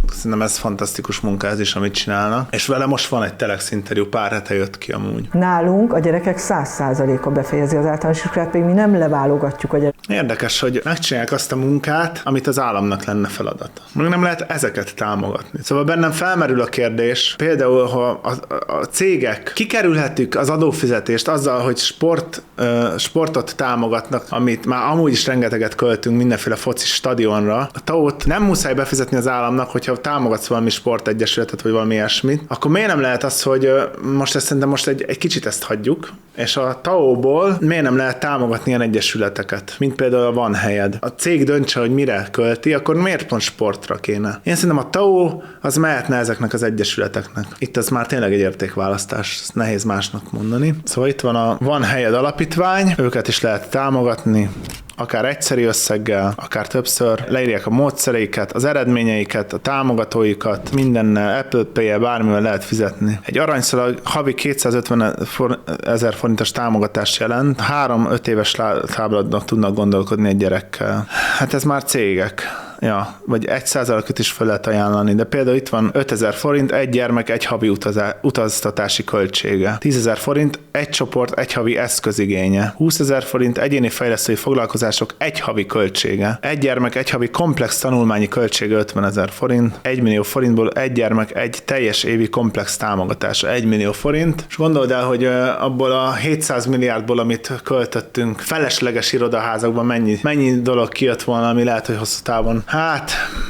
Szerintem ez fantasztikus munka ez is, amit csinálnak. És vele most van egy Telex interjú, pár hete jött ki amúgy. Nálunk a gyerekek száz százaléka befejezi az általános iskolát, pedig mi nem leválogatjuk a gyerekeket. Érdekes, hogy megcsinálják azt a munkát, amit az államnak lenne feladata. Még nem lehet ezeket támogatni. Szóval bennem felmerül a kérdés, például, ha a, a, a cégek kikerülhetik az adófizetést azzal, hogy sport, uh, sportot támogatnak, amit már amúgy is rengeteget költünk mindenféle foci stadionra. A té á o-t nem muszáj befizetni az államnak, hogyha támogatsz valami sportegyesületet, vagy valami ilyesmit, akkor miért nem lehet az, hogy most ezt szerintem most egy, egy kicsit ezt hagyjuk, és a té á o-ból miért nem lehet támogatni ilyen egyesületeket, mint például a Van helyed. A cég döntse, hogy mire költi, akkor miért pont sportra kéne? Én szerintem a té á o az mehetne ezeknek az egyesületeknek. Itt ez már tényleg egy értékválasztás, ezt nehéz másnak mondani. Szóval itt van a Van helyed alapítvány, őket is lehet támogatni, akár egyszeri összeggel, akár többször, leírják a módszereiket, az eredményeiket, a támogatóikat, mindennel, Apple Pay-el, bármivel lehet fizetni. Egy aranyszalag havi kétszázötven ezer forintos támogatást jelent, három-öt éves táblatnak tudnak gondolkodni egy gyerekkel. Hát ez már cégek. Ja, vagy egy százalékot is fel lehet ajánlani, de például itt van ötezer forint, egy gyermek, egy havi utazá, utaztatási költsége. tízezer forint, egy csoport, egy havi eszközigénye. húszezer forint, egyéni fejlesztői foglalkozások, egy havi költsége. Egy gyermek, egy havi komplex tanulmányi költsége ötvenezer forint. egy millió forintból egy gyermek, egy teljes évi komplex támogatása, egy millió forint. És gondold el, hogy abból a hétszáz milliárdból, amit költöttünk felesleges irodaházakban, mennyi, mennyi dolog kijött volna, ami lehet, hogy hosszú távon hát,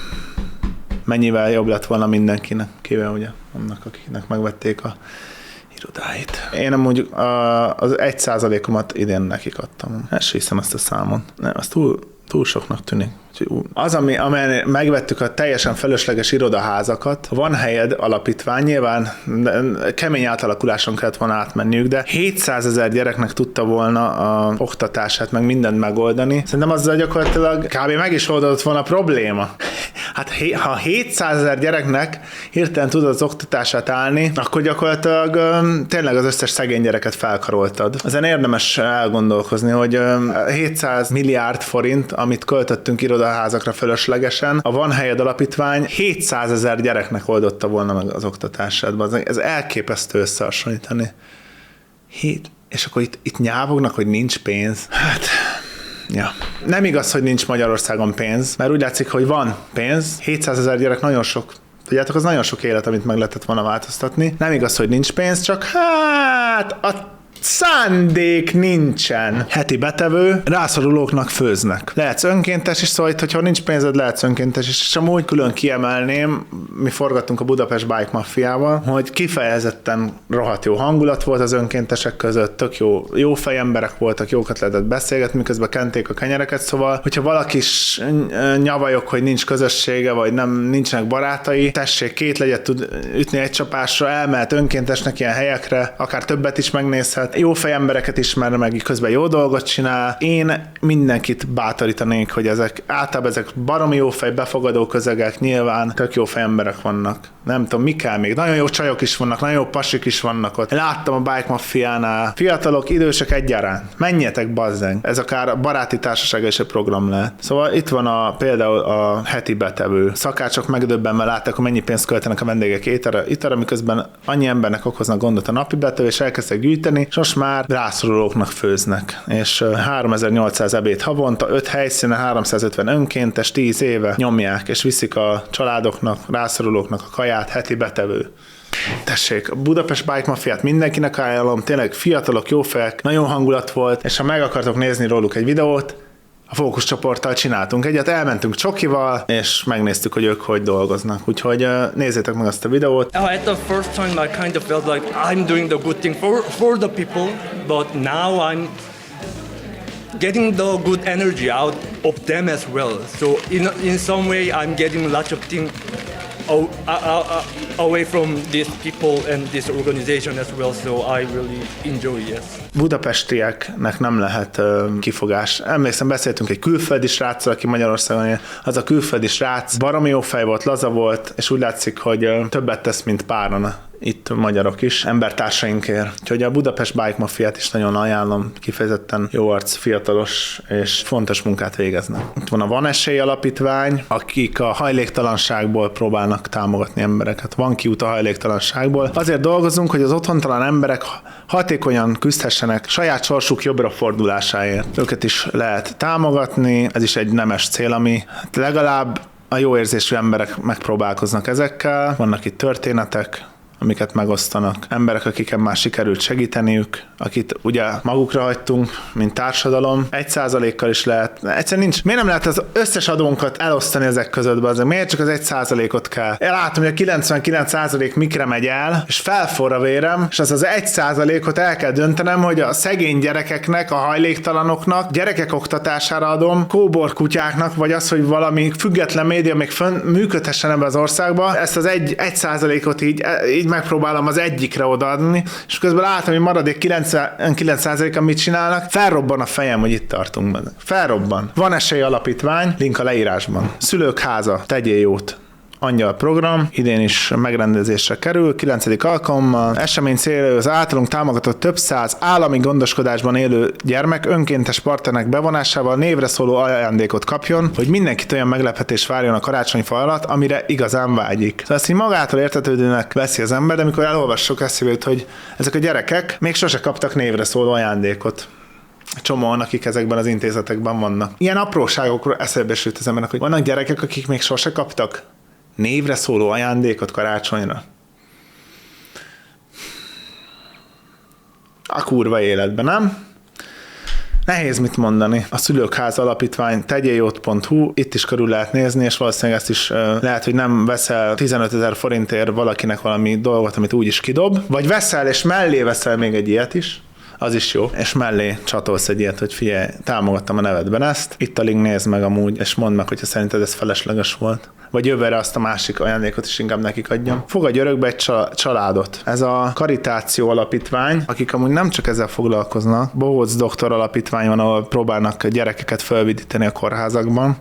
mennyivel jobb lett volna mindenkinek, kivéve ugye annak, akiknek megvették a irodáit. Én nem mondjuk a, az egy százalékomat idén nekik adtam. Ezt hiszem ezt a számot. Nem, az túl, túl soknak tűnik. Az, ami, amelyen megvettük a teljesen felesleges irodaházakat, Van helyed alapítvány, nyilván kemény átalakuláson kellett volna átmenniük, de hétszázezer gyereknek tudta volna a oktatását, meg mindent megoldani. Szerintem azzal gyakorlatilag kb. Meg is oldott volna a probléma. Hát ha hétszázezer gyereknek hirtelen tudod az oktatását állni, akkor gyakorlatilag tényleg az összes szegény gyereket felkaroltad. Ezen érdemes elgondolkozni, hogy hétszáz milliárd forint, amit költöttünk irodaházakra fölöslegesen, a Van helyed alapítvány hétszázezer gyereknek oldotta volna meg az oktatását. Ez elképesztő összehasonlítani. Hét. És akkor itt, itt nyávognak, hogy nincs pénz. Hát... Ja. Nem igaz, hogy nincs Magyarországon pénz, mert úgy látszik, hogy van pénz. hétszázezer gyerek nagyon sok. Tudjátok, az nagyon sok élet, amit meg lehetett volna változtatni. Nem igaz, hogy nincs pénz, csak hát a szándék nincsen. Heti betevő, rászorulóknak főznek. Lehetsz önkéntes is, szóval itt, hogyha nincs pénzed, lehetsz önkéntes is. És amúgy külön kiemelném, mi forgattunk a Budapest Bike Mafiával, hogy kifejezetten rohadt jó hangulat volt az önkéntesek között, tök jó, jó fejemberek voltak, jókat lehetett beszélgetni, miközben kenték a kenyereket, szóval, hogyha valaki is nyavajok, hogy nincs közössége, vagy nem nincsenek barátai, tessék, két legyet tud ütni egy csapásra, elmehet önkéntesnek ilyen helyekre, akár többet is megnézhet, jó fejembereket ismer meg, közben jó dolgot csinál. Én mindenkit bátorítanék, hogy ezek általában ezek baromi jó fej, befogadó közegek, nyilván tök jó fejemberek vannak. Nem tudom, mi kell még. Nagyon jó csajok is vannak, nagyon jó pasik is vannak ott. Láttam a Bike Mafiánál. Fiatalok, idősek egyaránt. Menjetek, bazzeng. Ez akár baráti társaság és egy program lehet. Szóval itt van a, például a heti betevő. Szakácsok megdöbbenve látták, hogy mennyi pénzt költenek a vendégek ételre, italra, miközben annyi embernek okoznak gondot a napi betevő, és elkezdtek gyűjteni, és most már rászorulóknak főznek. És háromezer-nyolcszáz ebéd havonta, öt helyszínen, háromszázötven önkéntes, tíz éve nyomják, és viszik a családoknak, rászorulóknak a kaját, heti betevő. Tessék, a Budapest Bike Mafiát mindenkinek ajánlom, tényleg fiatalok, jó fejek, nagyon hangulat volt, és ha meg akartok nézni róluk egy videót, a fókuszcsoporttal csináltunk egyet, elmentünk Csokival, és megnéztük, hogy ők hogy dolgoznak. Úgyhogy nézzétek meg azt a videót. At the first time I kind of felt like I'm doing the good thing for, for the people, but now I'm getting the good energy out of them as well. So in, in some way I'm getting lots of things away from these people and this organization as well, so I really enjoy, yes. Budapestieknek nem lehet uh, kifogás. Emlékszem, beszéltünk egy külföldi sráccal, aki Magyarországon él. Az a külföldi srác baromi jó fej volt, laza volt, és úgy látszik, hogy uh, többet tesz, mint páran itt magyarok is, embertársainkért. Úgyhogy a Budapest Bike Mafiát is nagyon ajánlom, kifejezetten jó arc, fiatalos és fontos munkát végeznek. Itt van a Van Esély Alapítvány, akik a hajléktalanságból próbálnak támogatni embereket. Van kiút a hajléktalanságból. Azért dolgozunk, hogy az otthontalan emberek hatékonyan küzdhessenek saját sorsuk jobbra fordulásáért. Őket is lehet támogatni, ez is egy nemes cél, ami legalább a jó érzésű emberek megpróbálkoznak ezekkel. Vannak itt történetek, amiket megosztanak. Emberek, akiken már sikerült segíteniük, akit ugye magukra hagytunk, mint társadalom. Egy százalékkal is lehet. Egyszerűen nincs. Miért nem lehet az összes adónkat elosztani ezek között? Azért miért csak az egy százalékot kell? Én látom, hogy a kilencvenkilenc százalék mikre megy el, és felforra vérem, és az az egy százalékot el kell döntenem, hogy a szegény gyerekeknek, a hajléktalanoknak, gyerekek oktatására adom, kóbor kutyáknak, vagy az, hogy valami független média még fönn működhessen ebbe az országba. Ezt az egy, egy százalékot így, így megpróbálom az egyikre odaadni, és közben látom, hogy maradék kilencvenkilenc százaléka mit csinálnak, felrobban a fejem, hogy itt tartunk benne. Felrobban. Van Esély Alapítvány, link a leírásban. Szülők háza, tegyél jót. Angyal program, idén is megrendezésre kerül, kilencedik alkalommal. Esemény célja az általunk támogatott több száz állami gondoskodásban élő gyermek önkéntes partnerek bevonásával névre szóló ajándékot kapjon, hogy mindenkit olyan meglepetés várjon a karácsonyfa alatt, amire igazán vágyik. Szóval ezt így magától értetődőnek veszi az ember, de amikor elolvassuk eszébe jut, hogy ezek a gyerekek még sose kaptak névre szóló ajándékot. Csomóan, akik ezekben az intézetekben vannak. Ilyen apróságokról eszébe jut az embernek, hogy vannak gyerekek, akik még sose kaptak névre szóló ajándékot karácsonyra. A kurva életben, nem? Nehéz mit mondani. A Szülőkháza Alapítvány tegyéljjót pont hu, itt is körül lehet nézni, és valószínűleg ezt is uh, lehet, hogy nem veszel tizenötezer forintért valakinek valami dolgot, amit úgy is kidob, vagy veszel, és mellé veszel még egy ilyet is, az is jó, és mellé csatolsz egy ilyet, hogy figyelj, támogattam a nevedben ezt, itt a link, nézd meg amúgy, és mondd meg, hogyha szerinted ez felesleges volt. Vagy jövőre azt a másik ajándékot is inkább nekik adjam. Fogadj örökbe egy családot. Ez a Karitáció Alapítvány, akik amúgy nem csak ezzel foglalkoznak. Bohóc Doktor Alapítvány van, ahol próbálnak gyerekeket felvidíteni a kórházakban.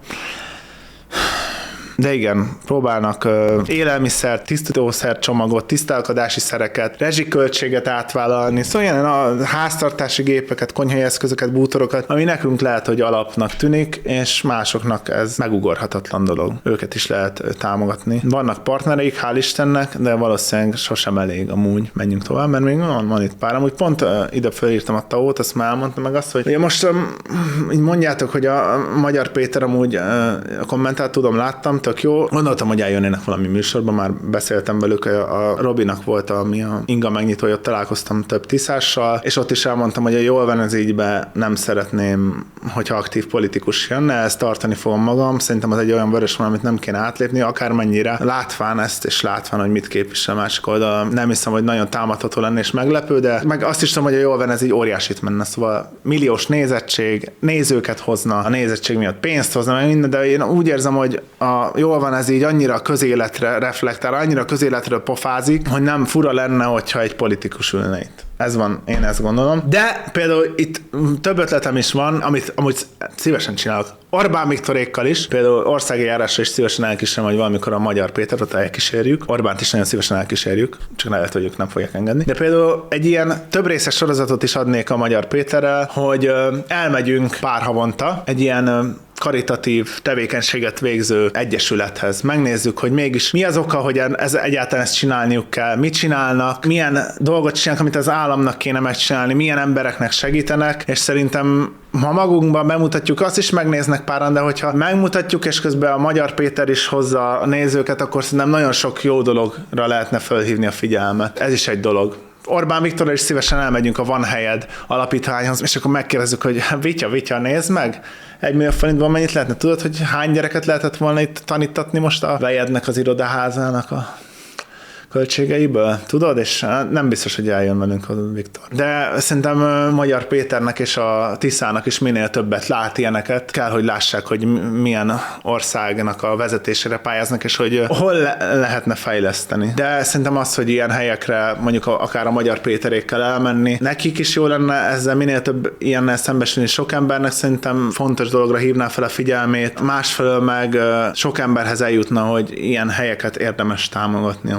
De igen, próbálnak uh, élelmiszer, tisztítószer csomagot, tisztálkodási szereket, rezsiköltséget átvállalni, szóval ilyen a háztartási gépeket, konyhai eszközöket, bútorokat, ami nekünk lehet, hogy alapnak tűnik, és másoknak ez megugorhatatlan dolog. Őket is lehet támogatni. Vannak partnereik, hál' Istennek, de valószínűleg sosem elég amúgy. Menjünk tovább, mert még van, van itt pár. Amúgy pont uh, ide felírtam a tavót, azt már elmondtam meg azt, hogy ugye most um, így mondjátok, hogy a Magyar Péter amúgy uh, a kommentát tudom, láttam, tök jó. Gondoltam, hogy eljönnének valami műsorban, már beszéltem velük, a Robinak volt, ami a Inga megnyitója, találkoztam több tiszással, és ott is elmondtam, hogy a jól van ez ígybe, nem szeretném, hogyha aktív politikus jönne, ezt tartani fogom magam, szerintem az egy olyan vörös vonal, amit nem kéne átlépni, akármennyire látván ezt, és látván, hogy mit képvisel másik oldal. Nem hiszem, hogy nagyon támadható lenne és meglepő, de meg azt is tudom, hogy a jól van ez így óriásit menne, szóval milliós nézettség, nézőket hozna, a nézettség miatt pénzt hozna, meg minden, de én úgy érzem, hogy a jól van ez így annyira a közéletre reflektál, annyira a közéletről pofázik, hogy nem fura lenne, hogyha egy politikus ülne itt. Ez van, én ezt gondolom. De például itt több ötletem is van, amit amúgy szívesen csinálok. Orbán Viktorékkal is, például országi járásra is szívesen elkísérem, hogy valamikor a Magyar Pétert elkísérjük. Orbánt is nagyon szívesen elkísérjük, csak lehet, hogy ők nem fogják engedni. De például egy ilyen több részes sorozatot is adnék a Magyar Péterrel, hogy elmegyünk pár havonta egy ilyen karitatív tevékenységet végző egyesülethez. Megnézzük, hogy mégis mi az oka, hogy ez, egyáltalán ezt csinálniuk kell, mit csinálnak, milyen dolgot csinálnak, amit az államnak kéne megcsinálni, milyen embereknek segítenek, és szerintem ha magunkban bemutatjuk, azt is megnéznek páran, de hogyha megmutatjuk, és közben a Magyar Péter is hozza a nézőket, akkor szerintem nagyon sok jó dologra lehetne fölhívni a figyelmet. Ez is egy dolog. Orbán Viktorral is szívesen elmegyünk a Van Helyed alapítványhoz, és akkor megkérdezzük, hogy Vitya, Vitya, nézd meg, egy millió forintban mennyit lehetne? Tudod, hogy hány gyereket lehetett volna itt tanítatni most a Vejednek, az irodaházának a költségeiből, tudod, és nem biztos, hogy eljön velünk a Viktor. De szerintem Magyar Péternek és a Tiszának is minél többet lát ilyeneket, kell, hogy lássák, hogy milyen országnak a vezetésére pályáznak, és hogy hol le- lehetne fejleszteni. De szerintem az, hogy ilyen helyekre, mondjuk akár a Magyar Péterékkel elmenni, nekik is jó lenne ezzel minél több ilyennel szembesülni sok embernek, szerintem fontos dologra hívná fel a figyelmét, másfelől meg sok emberhez eljutna, hogy ilyen helyeket érdemes támogatni amúgy, és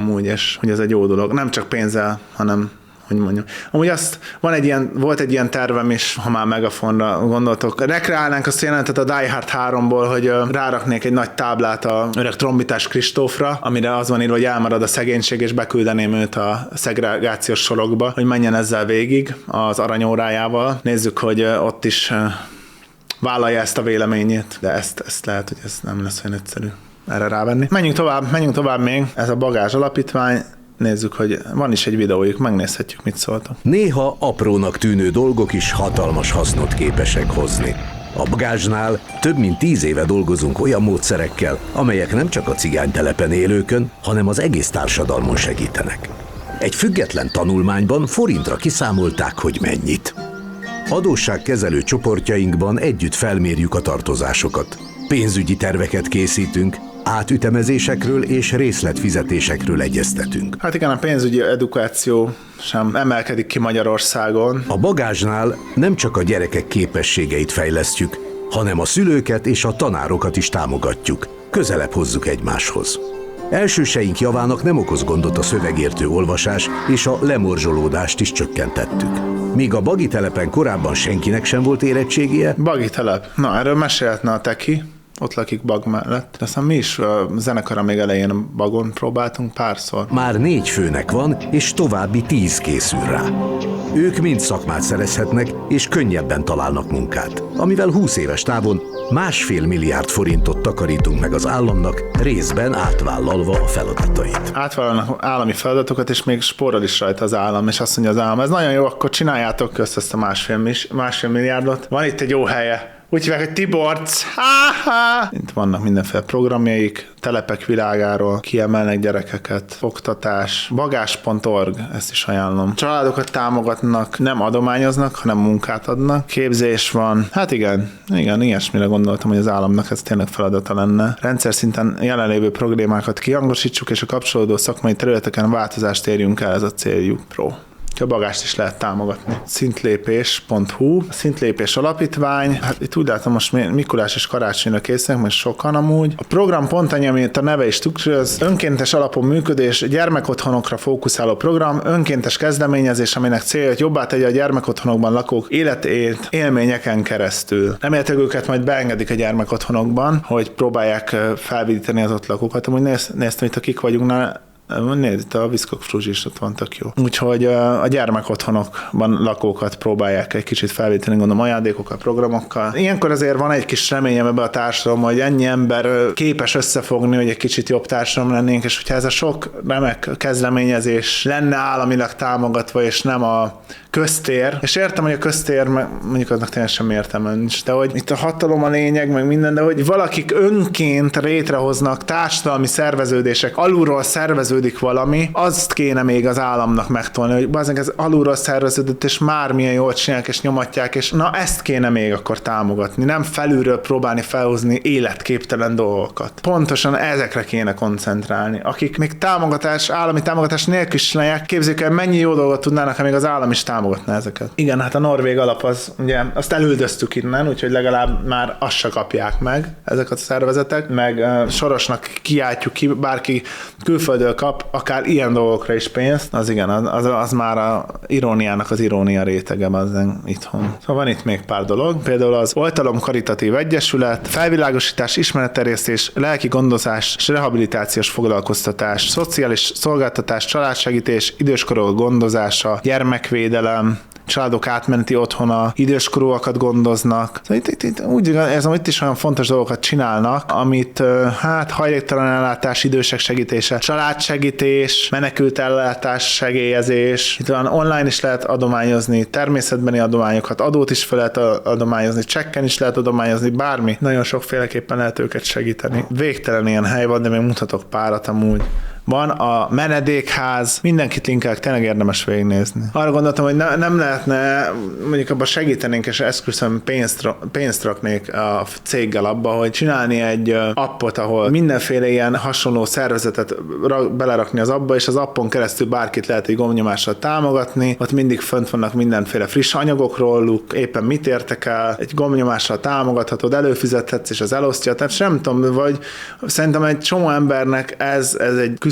és hogy ez egy jó dolog. Nem csak pénzzel, hanem hogy mondjam. Amúgy azt, van egy ilyen, volt egy ilyen tervem is, ha már Megafonra gondoltok. Rekreálnánk azt a jelentet a Die Hard háromból, hogy ráraknék egy nagy táblát a öreg trombitás Kristófra, amire az van írva, hogy elmarad a szegénység, és beküldeném őt a szegregációs sorokba, hogy menjen ezzel végig az aranyórájával. Nézzük, hogy ott is vállalja ezt a véleményét, de ezt, ezt lehet, hogy ez nem lesz olyan egyszerű erre rávenni. Menjünk tovább, menjünk tovább még. Ez a Bagázs Alapítvány. Nézzük, hogy van is egy videójuk, megnézhetjük, mit szóltak. Néha aprónak tűnő dolgok is hatalmas hasznot képesek hozni. A Bagázsnál több mint tíz éve dolgozunk olyan módszerekkel, amelyek nem csak a cigánytelepen élőkön, hanem az egész társadalmon segítenek. Egy független tanulmányban forintra kiszámolták, hogy mennyit. Adósságkezelő csoportjainkban együtt felmérjük a tartozásokat. Pénzügyi terveket készítünk, átütemezésekről és részletfizetésekről egyeztetünk. Hát igen, a pénzügyi edukáció sem emelkedik ki Magyarországon. A Bagázsnál nem csak a gyerekek képességeit fejlesztjük, hanem a szülőket és a tanárokat is támogatjuk. Közelebb hozzuk egymáshoz. Elsőseink javának nem okoz gondot a szövegértő olvasás, és a lemorzsolódást is csökkentettük. Míg a Bagitelepen korábban senkinek sem volt érettségije. Bagitelep. Na, erről mesélhetne a Teki. Ott lakik Bag mellett. Aztán mi is a zenekara még elején Bagon próbáltunk párszor. Már négy főnek van, és további tíz készül rá. Ők mind szakmát szerezhetnek, és könnyebben találnak munkát, amivel húsz éves távon másfél milliárd forintot takarítunk meg az államnak, részben átvállalva a feladatait. Átvállalnak állami feladatokat, és még spórol is rajta az állam, és azt mondja az állam, ez nagyon jó, akkor csináljátok közt ezt a másfél, másfél milliárdot. Van itt egy jó helye. Úgy hívják, hogy Tiborc. Ha-ha! Itt vannak mindenféle programjaik, telepek világáról, kiemelnek gyerekeket, oktatás, bagás pont org, ezt is ajánlom. Családokat támogatnak, nem adományoznak, hanem munkát adnak. Képzés van. Hát igen, igen, ilyesmire gondoltam, hogy az államnak ez tényleg feladata lenne. Rendszer szinten jelenlévő problémákat kihangosítsuk, és a kapcsolódó szakmai területeken változást érjünk el, ez a céljuk. Pro. A Bagást is lehet támogatni. Szintlépés pont hu, a Szintlépés Alapítvány, hát itt úgy látom most Mikulás és karácsonyra készülnek, most sokan amúgy. A program pont annyi, amit a neve is tükröz, önkéntes alapon működés, gyermekotthonokra fókuszáló program, önkéntes kezdeményezés, aminek célja, hogy jobbá tegye a gyermekotthonokban lakók életét élményeken keresztül. Remélhetőleg őket majd beengedik a gyermekotthonokban, hogy próbálják felvidíteni az ott lakókat. Amúgy néz, néztem itt, akik vagyunk, nézd, itt a Viszkok Fruzsi is ott van, tök jó. Úgyhogy a gyermekotthonokban lakókat próbálják egy kicsit felvéteni, gondolom ajándékokkal, programokkal. Ilyenkor azért van egy kis reményem ebbe a társadalomban, hogy ennyi ember képes összefogni, hogy egy kicsit jobb társadalom lennénk, és hogyha ez a sok remek kezdeményezés lenne államilag támogatva, és nem a köztér, és értem, hogy a köztér, mondjuk aznak tényleg sem értem nincs, de hogy itt a hatalom a lényeg, meg minden, de hogy valakik önként létrehoznak társadalmi szerveződések, alulról szerveződik valami, azt kéne még az államnak megtolni, hogy bazdmeg ez alulról szerveződött, és már milyen jól csinálják, és nyomatják, és na ezt kéne még akkor támogatni, nem felülről próbálni felhozni életképtelen dolgokat. Pontosan ezekre kéne koncentrálni. Akik még támogatás, állami támogatás nélkül is csinálják, képzeljük el, mennyi jó dolgot tudnának, ha még az állam is támogatná ezeket. Igen, hát a norvég alap az, ugye, azt elüldöztük innen, úgyhogy legalább már azt se kapják meg ezeket a szervezetek, meg uh, Sorosnak kiáltjuk ki, bárki külföldről kap, akár ilyen dolgokra is pénzt, az igen, az, az már a iróniának az irónia rétege az itthon. Szóval van itt még pár dolog, például az Oltalom Karitatív Egyesület, felvilágosítás, ismeretterjesztés, lelki gondozás és rehabilitációs foglalkoztatás, szociális szolgáltatás, családsegítés, időskorúak gondozása, gyermekvédelem, családok átmeneti otthona, időskorúakat gondoznak. Szóval itt, itt, itt, úgy érzem, itt is olyan fontos dolgokat csinálnak, amit hát hajléktalan ellátás, idősek segítése, családsegítés, menekült ellátás, segélyezés. Itt van online is lehet adományozni, természetbeni adományokat, adót is fel lehet adományozni, csekken is lehet adományozni, bármi. Nagyon sokféleképpen lehet őket segíteni. Végtelen ilyen hely van, de még mutatok párat amúgy. Van a menedékház, mindenkit linkelek, tényleg érdemes végignézni. Arra gondoltam, hogy ne, nem lehetne, mondjuk abban segítenénk, és eszközöm pénzt, pénzt raknék a céggel abba, hogy csinálni egy appot, ahol mindenféle ilyen hasonló szervezetet belerakni az appba, és az appon keresztül bárkit lehet egy gombnyomással támogatni, ott mindig fönt vannak mindenféle friss anyagok róluk, éppen mit értek el, egy gombnyomással támogathatod, előfizethetsz, és az elosztja, tehát sem tudom, vagy szerintem egy csomó embernek ez, ez egy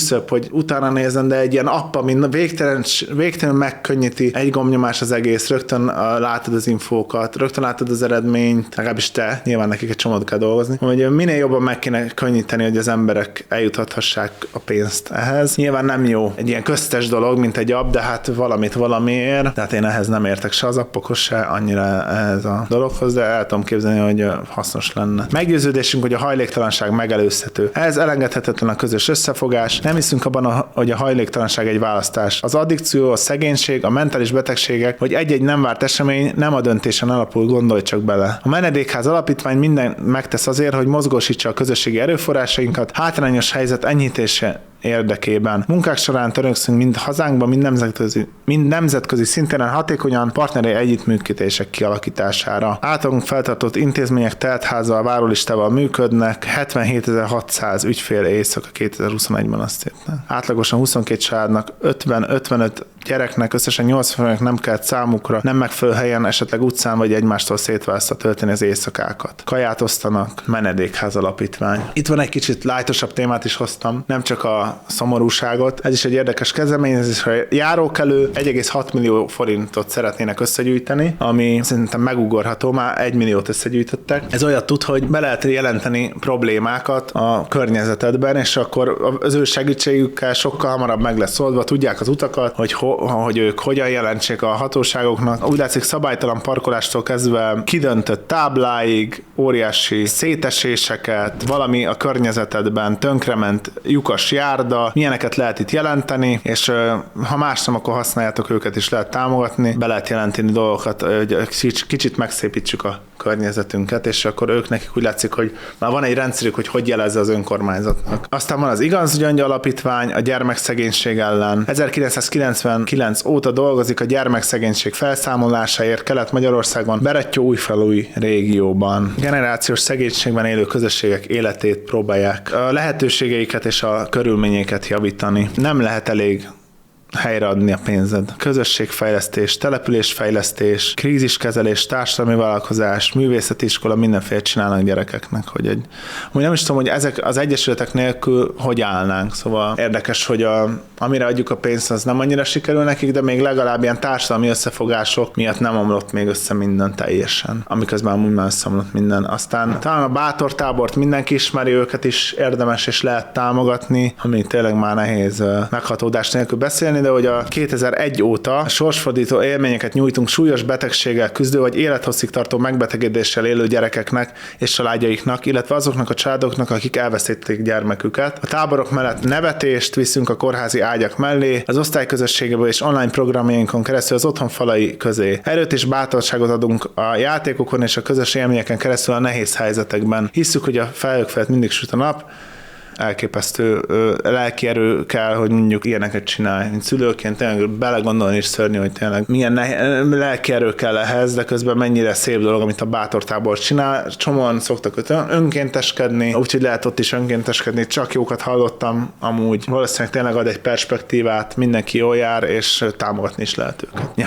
küszöb, hogy utána nézem, de egy ilyen app, ami végtelen, végtelen megkönnyíti, egy gombnyomás az egész, rögtön uh, látod az infókat, rögtön látod az eredményt, legalábbis te, nyilván nekik egy csomót kell dolgozni, hogy minél jobban meg kéne könnyíteni, hogy az emberek eljuthathassák a pénzt ehhez. Nyilván nem jó egy ilyen köztes dolog, mint egy app, de hát valamit valamiért, tehát én ehhez nem értek se az appokhoz, se annyira ehhez a dologhoz, de el tudom képzelni, hogy hasznos lenne. Meggyőződésünk, hogy a hajléktalanság megelőzhető. Ez elengedhetetlen a közös összefogás. Nem hiszünk abban, hogy a hajléktalanság egy választás. Az addikció, a szegénység, a mentális betegségek, hogy egy-egy nem várt esemény nem a döntésen alapul, gondolj csak bele. A Menedékház Alapítvány minden megtesz azért, hogy mozgósítsa a közösségi erőforrásainkat, hátrányos helyzet enyhítése érdekében. Munkák során törökszünk mind hazánkban, mind nemzetközi, mind nemzetközi szinten hatékonyan partneri együttműködések kialakítására. Általunk feltartott intézmények teltházzal, várólistával működnek, hetvenhétezer-hatszáz ügyfél éjszaka kétezer-huszonegyben azt írta. Átlagosan huszonkét családnak ötven-ötvenöt gyereknek, összesen nyolcvan nem kellett számukra, nem megfelelő helyen, esetleg utcán vagy egymástól szétválasztva tölteni az éjszakákat. Kaját osztanak, Menedékház Alapítvány. Itt van egy kicsit lájtosabb témát is hoztam, nem csak a szomorúságot. Ez is egy érdekes kezdeményezés, hogy járókelő egy egész hat millió forintot szeretnének összegyűjteni, ami szerintem megugorható, már egy milliót összegyűjtöttek. Ez olyat tud, hogy be lehet jelenteni problémákat a környezetedben, és akkor az ő segítségükkel sokkal hamarabb meg lesz oldva, tudják az utakat, hogy ho- hogy ők hogyan jelentsék a hatóságoknak. Úgy látszik, szabálytalan parkolástól kezdve kidöntött tábláig, óriási széteséseket, valami a környezetedben tönkrement lyukas járda, milyeneket lehet itt jelenteni, és ha más nem, akkor használjátok őket is, lehet támogatni, be lehet jelenteni dolgokat, hogy kicsit megszépítsük a környezetünket, és akkor ők nekik úgy látszik, hogy már van egy rendszerük, hogy hogy jelezze az önkormányzatnak. Aztán van az Igaz Gyöngy Alapítvány a gyermekszegénység ellen. ezerkilencszázkilencvenkilenc óta dolgozik a gyermekszegénység felszámolásáért Kelet-Magyarországon, Berettyóújfalui régióban. Generációs szegénységben élő közösségek életét próbálják, a lehetőségeiket és a körülményeket javítani. Nem lehet elég helyreadni a pénzed. Közösségfejlesztés, településfejlesztés, kríziskezelés, társadalmi vállalkozás, művészeti iskola, mindenféle csinálnak gyerekeknek, hogy egy... Úgy nem is tudom, hogy ezek az egyesületek nélkül hogy állnánk. Szóval érdekes, hogy a, amire adjuk a pénzt, az nem annyira sikerül nekik, de még legalább ilyen társadalmi összefogások miatt nem omlott még össze minden teljesen. Amiközben amúgy már összeomlott minden. Aztán talán a Bátor tábort mindenki ismeri, őket is érdemes és lehet támogatni, ami tényleg már nehéz meghatódás nélkül beszélni, de hogy a kétezer-egy óta sorsfordító élményeket nyújtunk súlyos betegséggel küzdő vagy élethosszig tartó megbetegedéssel élő gyerekeknek és családjaiknak, illetve azoknak a családoknak, akik elvesztették gyermeküket. A táborok mellett nevetést viszünk a kórházi ágyak mellé, az osztályközösségeből és online programjainkon keresztül az otthon falai közé. Erőt és bátorságot adunk a játékokon és a közös élményeken keresztül a nehéz helyzetekben. Hisszük, hogy a felhők felett mindig süt a nap, elképesztő ö, lelki erő kell, hogy mondjuk ilyeneket csinálj. Mint szülőként tényleg belegondolni is szörnyű, hogy tényleg milyen ne- lelki erő kell ehhez, de közben mennyire szép dolog, amit a Bátor tábor csinál. Csomóan szoktak önkénteskedni, úgyhogy lehet ott is önkénteskedni, csak jókat hallottam amúgy. Valószínűleg tényleg ad egy perspektívát, mindenki jól jár, és támogatni is lehet őket. Ja.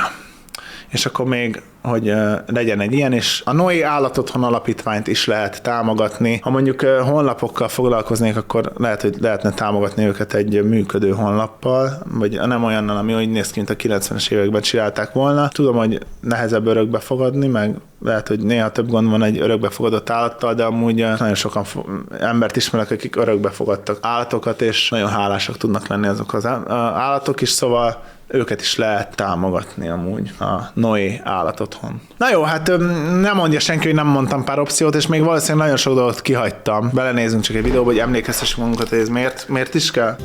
És akkor még, hogy legyen egy ilyen, és a Noé Állatotthon Alapítványt is lehet támogatni. Ha mondjuk honlapokkal foglalkoznék, akkor lehet, hogy lehetne támogatni őket egy működő honlappal, vagy nem olyannal, ami úgy néz ki, mint a kilencvenes években csinálták volna. Tudom, hogy nehezebb örökbe fogadni, meg lehet, hogy néha több gond van egy örökbefogadott állattal, de amúgy nagyon sokan embert ismerek, akik örökbefogadtak állatokat, és nagyon hálásak tudnak lenni azok az állatok is, szóval őket is lehet támogatni amúgy, a Noé Állatotthon. Na jó, hát nem mondja senki, hogy nem mondtam pár opciót, és még valószínűleg nagyon sok dolgot kihagytam. Belenézünk csak egy videóba, hogy emlékeztessük magunkat, hogy ez miért, miért is kell.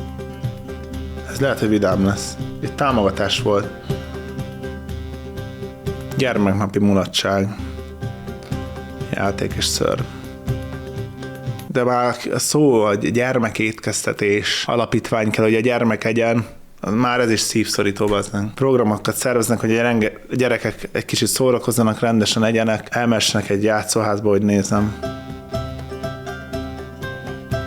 Ez lehet, hogy vidám lesz. Itt támogatás volt. Gyermeknapi mulatság. Játék és szörv. De már a szó, hogy gyermekétkeztetés alapítvány kell, hogy a gyermek egyen, már ez is szívszorító bazdmeg. Programokat szerveznek, hogy a gyerekek egy kicsit szórakozzanak, rendesen egyenek, elmessenek egy játszóházba, hogy nézem.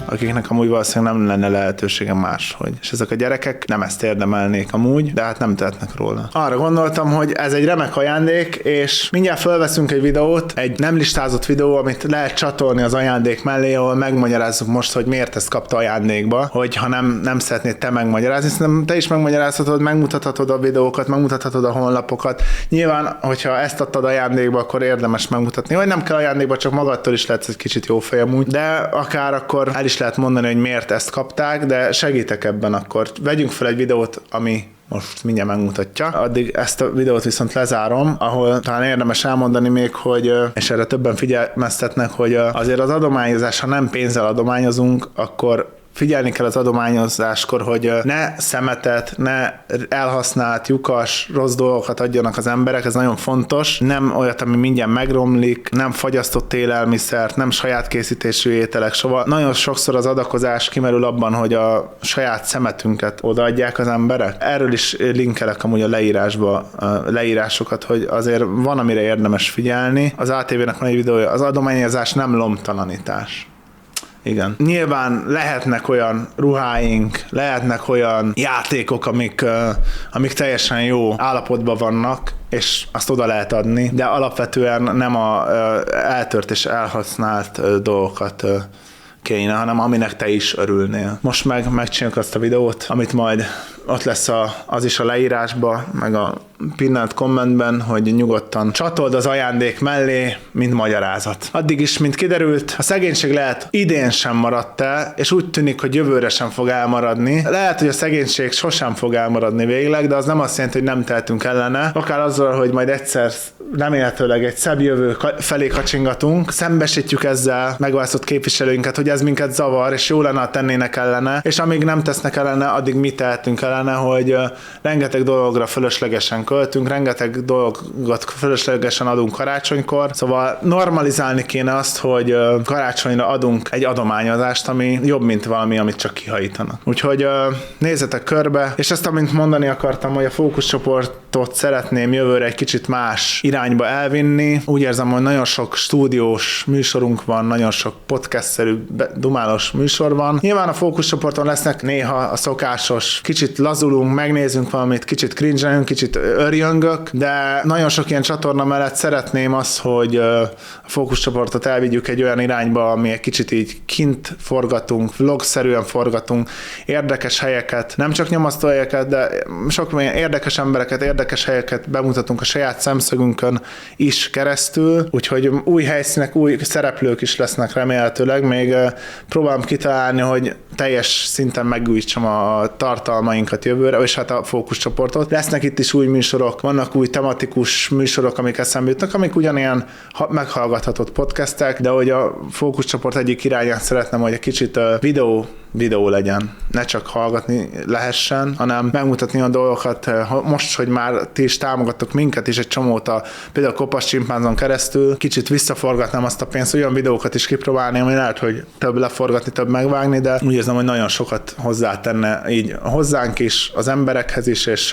akiknek amúgy valószínűleg nem lenne lehetősége máshogy. És ezek a gyerekek nem ezt érdemelnék amúgy, de hát nem tehetnek róla. Arra gondoltam, hogy ez egy remek ajándék, és mindjárt felveszünk egy videót, egy nem listázott videó, amit lehet csatolni az ajándék mellé, ahol megmagyarázzuk most, hogy miért ezt kapta ajándékba, hogy ha nem, nem szeretnéd te megmagyarázni, szerintem te is megmagyarázhatod, megmutathatod a videókat, megmutathatod a honlapokat. Nyilván, hogyha ezt adtad ajándékba, akkor érdemes megmutatni, vagy nem kell ajándékba, csak magadtól is lehetsz egy kicsit jó fej amúgy, de akár akkor el is lehet mondani, hogy miért ezt kapták, de segítek ebben akkor. Vegyünk fel egy videót, ami most mindjárt megmutatja. Addig ezt a videót viszont lezárom, ahol talán érdemes elmondani még, hogy, és erre többen figyelmeztetnek, hogy azért az adományozás, ha nem pénzzel adományozunk, akkor figyelni kell az adományozáskor, hogy ne szemetet, ne elhasznált, lyukas, rossz dolgokat adjanak az emberek, ez nagyon fontos. Nem olyat, ami mindjárt megromlik, nem fagyasztott élelmiszert, nem saját készítésű ételek, szóval nagyon sokszor az adakozás kimerül abban, hogy a saját szemetünket odaadják az emberek. Erről is linkelek amúgy a leírásba a leírásokat, hogy azért van, amire érdemes figyelni. Az á té vének van egy videója, az adományozás nem lomtalanítás. Igen. Nyilván lehetnek olyan ruháink, lehetnek olyan játékok, amik, uh, amik teljesen jó állapotban vannak, és azt oda lehet adni, de alapvetően nem a uh, eltört és elhasznált uh, dolgokat uh, kéne, hanem aminek te is örülnél. Most meg megcsináljuk azt a videót, amit majd ott lesz a, az is a leírásba, meg a pinnelt kommentben, hogy nyugodtan csatold az ajándék mellé, mint magyarázat. Addig is, mint kiderült, a szegénység lehet idén sem maradt el, és úgy tűnik, hogy jövőre sem fog elmaradni. Lehet, hogy a szegénység sosem fog elmaradni végleg, de az nem azt jelenti, hogy nem tehetünk ellene. Akár azzal, hogy majd egyszer remélhetőleg egy szebb jövő felé kacsingatunk, szembesítjük ezzel megválasztott képviselőinket, hogy ez minket zavar, és jó lenne, ha tennének ellene, és amíg nem tesznek ellene, addig mi tehetünk ellene, hogy rengeteg dologra fölöslegesen költünk, rengeteg dolgot fölöslegesen adunk karácsonykor, szóval normalizálni kéne azt, hogy karácsonyra adunk egy adományozást, ami jobb, mint valami, amit csak kihajítanak. Úgyhogy nézzetek körbe, és ezt, amint mondani akartam, hogy a fókuszcsoportot szeretném jövőre egy kicsit más irányba elvinni. Úgy érzem, hogy nagyon sok stúdiós műsorunk van, nagyon sok podcast-szerű dumálós műsor van. Nyilván a fókuszcsoporton lesznek néha a szokásos, kicsit lazulunk, megnézünk valamit, kicsit cringe-elünk, kicsit örjöngök, de nagyon sok ilyen csatorna mellett szeretném azt, hogy a fókuszcsoportot elvigyük egy olyan irányba, ami egy kicsit így kint forgatunk, vlogszerűen forgatunk, érdekes helyeket, nem csak nyomasztó helyeket, de sok érdekes embereket, érdekes helyeket bemutatunk a saját szemszögünkön is keresztül, úgyhogy új helyszínek, új szereplők is lesznek remélhetőleg, még próbálom kitalálni, hogy teljes szinten megújítsam a tartalmainkat jövőre, és hát a fókuszcsoportot. Lesznek itt is új műsorok, vannak új tematikus műsorok, amik eszembe jutnak, amik ugyanilyen meghallgathatott podcastek, de hogy a fókuszcsoport egyik irányát szeretném, hogy egy kicsit videó videó legyen. Ne csak hallgatni lehessen, hanem megmutatni a dolgokat. Most, hogy már ti is támogattok minket is egy csomót a például a Kopasz Csimpánzon keresztül, kicsit visszaforgatnám azt a pénzt, olyan videókat is kipróbálni, ami lehet, hogy több leforgatni, több megvágni, de úgy érzem, hogy nagyon sokat hozzátenne így hozzánk is, az emberekhez is, és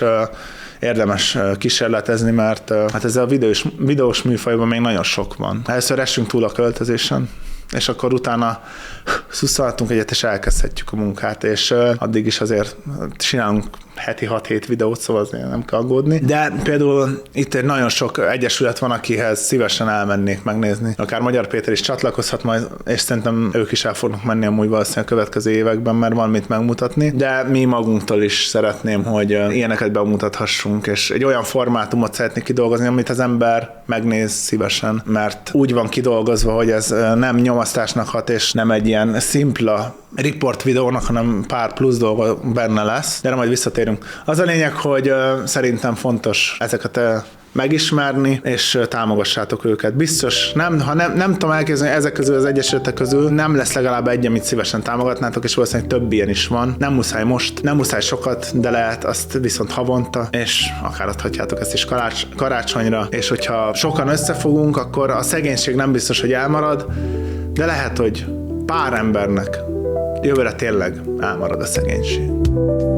érdemes kísérletezni, mert hát ez a videós, videós műfajban még nagyon sok van. Először essünk túl a költözésen, és akkor utána szusszaltunk egyet, és elkezdhetjük a munkát, és addig is azért csinálunk heti hat-hét videót, szóval azért nem kell aggódni. De például itt egy nagyon sok egyesület van, akihez szívesen elmennék megnézni. Akár Magyar Péter is csatlakozhat majd, és szerintem ők is el fognak menni amúgy valószínűleg a következő években, mert van mit megmutatni. De mi magunktól is szeretném, hogy ilyeneket bemutathassunk, és egy olyan formátumot szeretnék kidolgozni, amit az ember megnéz szívesen, mert úgy van kidolgozva, hogy ez nem nyomasztásnak hat, és nem egy ilyen szimpla report videónak, hanem pár plusz dolga benne lesz. De majd visszatérünk. Az a lényeg, hogy szerintem fontos ezeket megismerni, és támogassátok őket. Biztos, nem, ha nem, nem tudom elképzelni, ezek közül az egyesületek közül nem lesz legalább egy, amit szívesen támogatnátok, és valószínűleg több ilyen is van. Nem muszáj most, nem muszáj sokat, de lehet azt viszont havonta, és akár adhatjátok ezt is karács, karácsonyra, és hogyha sokan összefogunk, akkor a szegénység nem biztos, hogy elmarad, de lehet, hogy pár embernek jövőre tényleg elmarad a szegénység.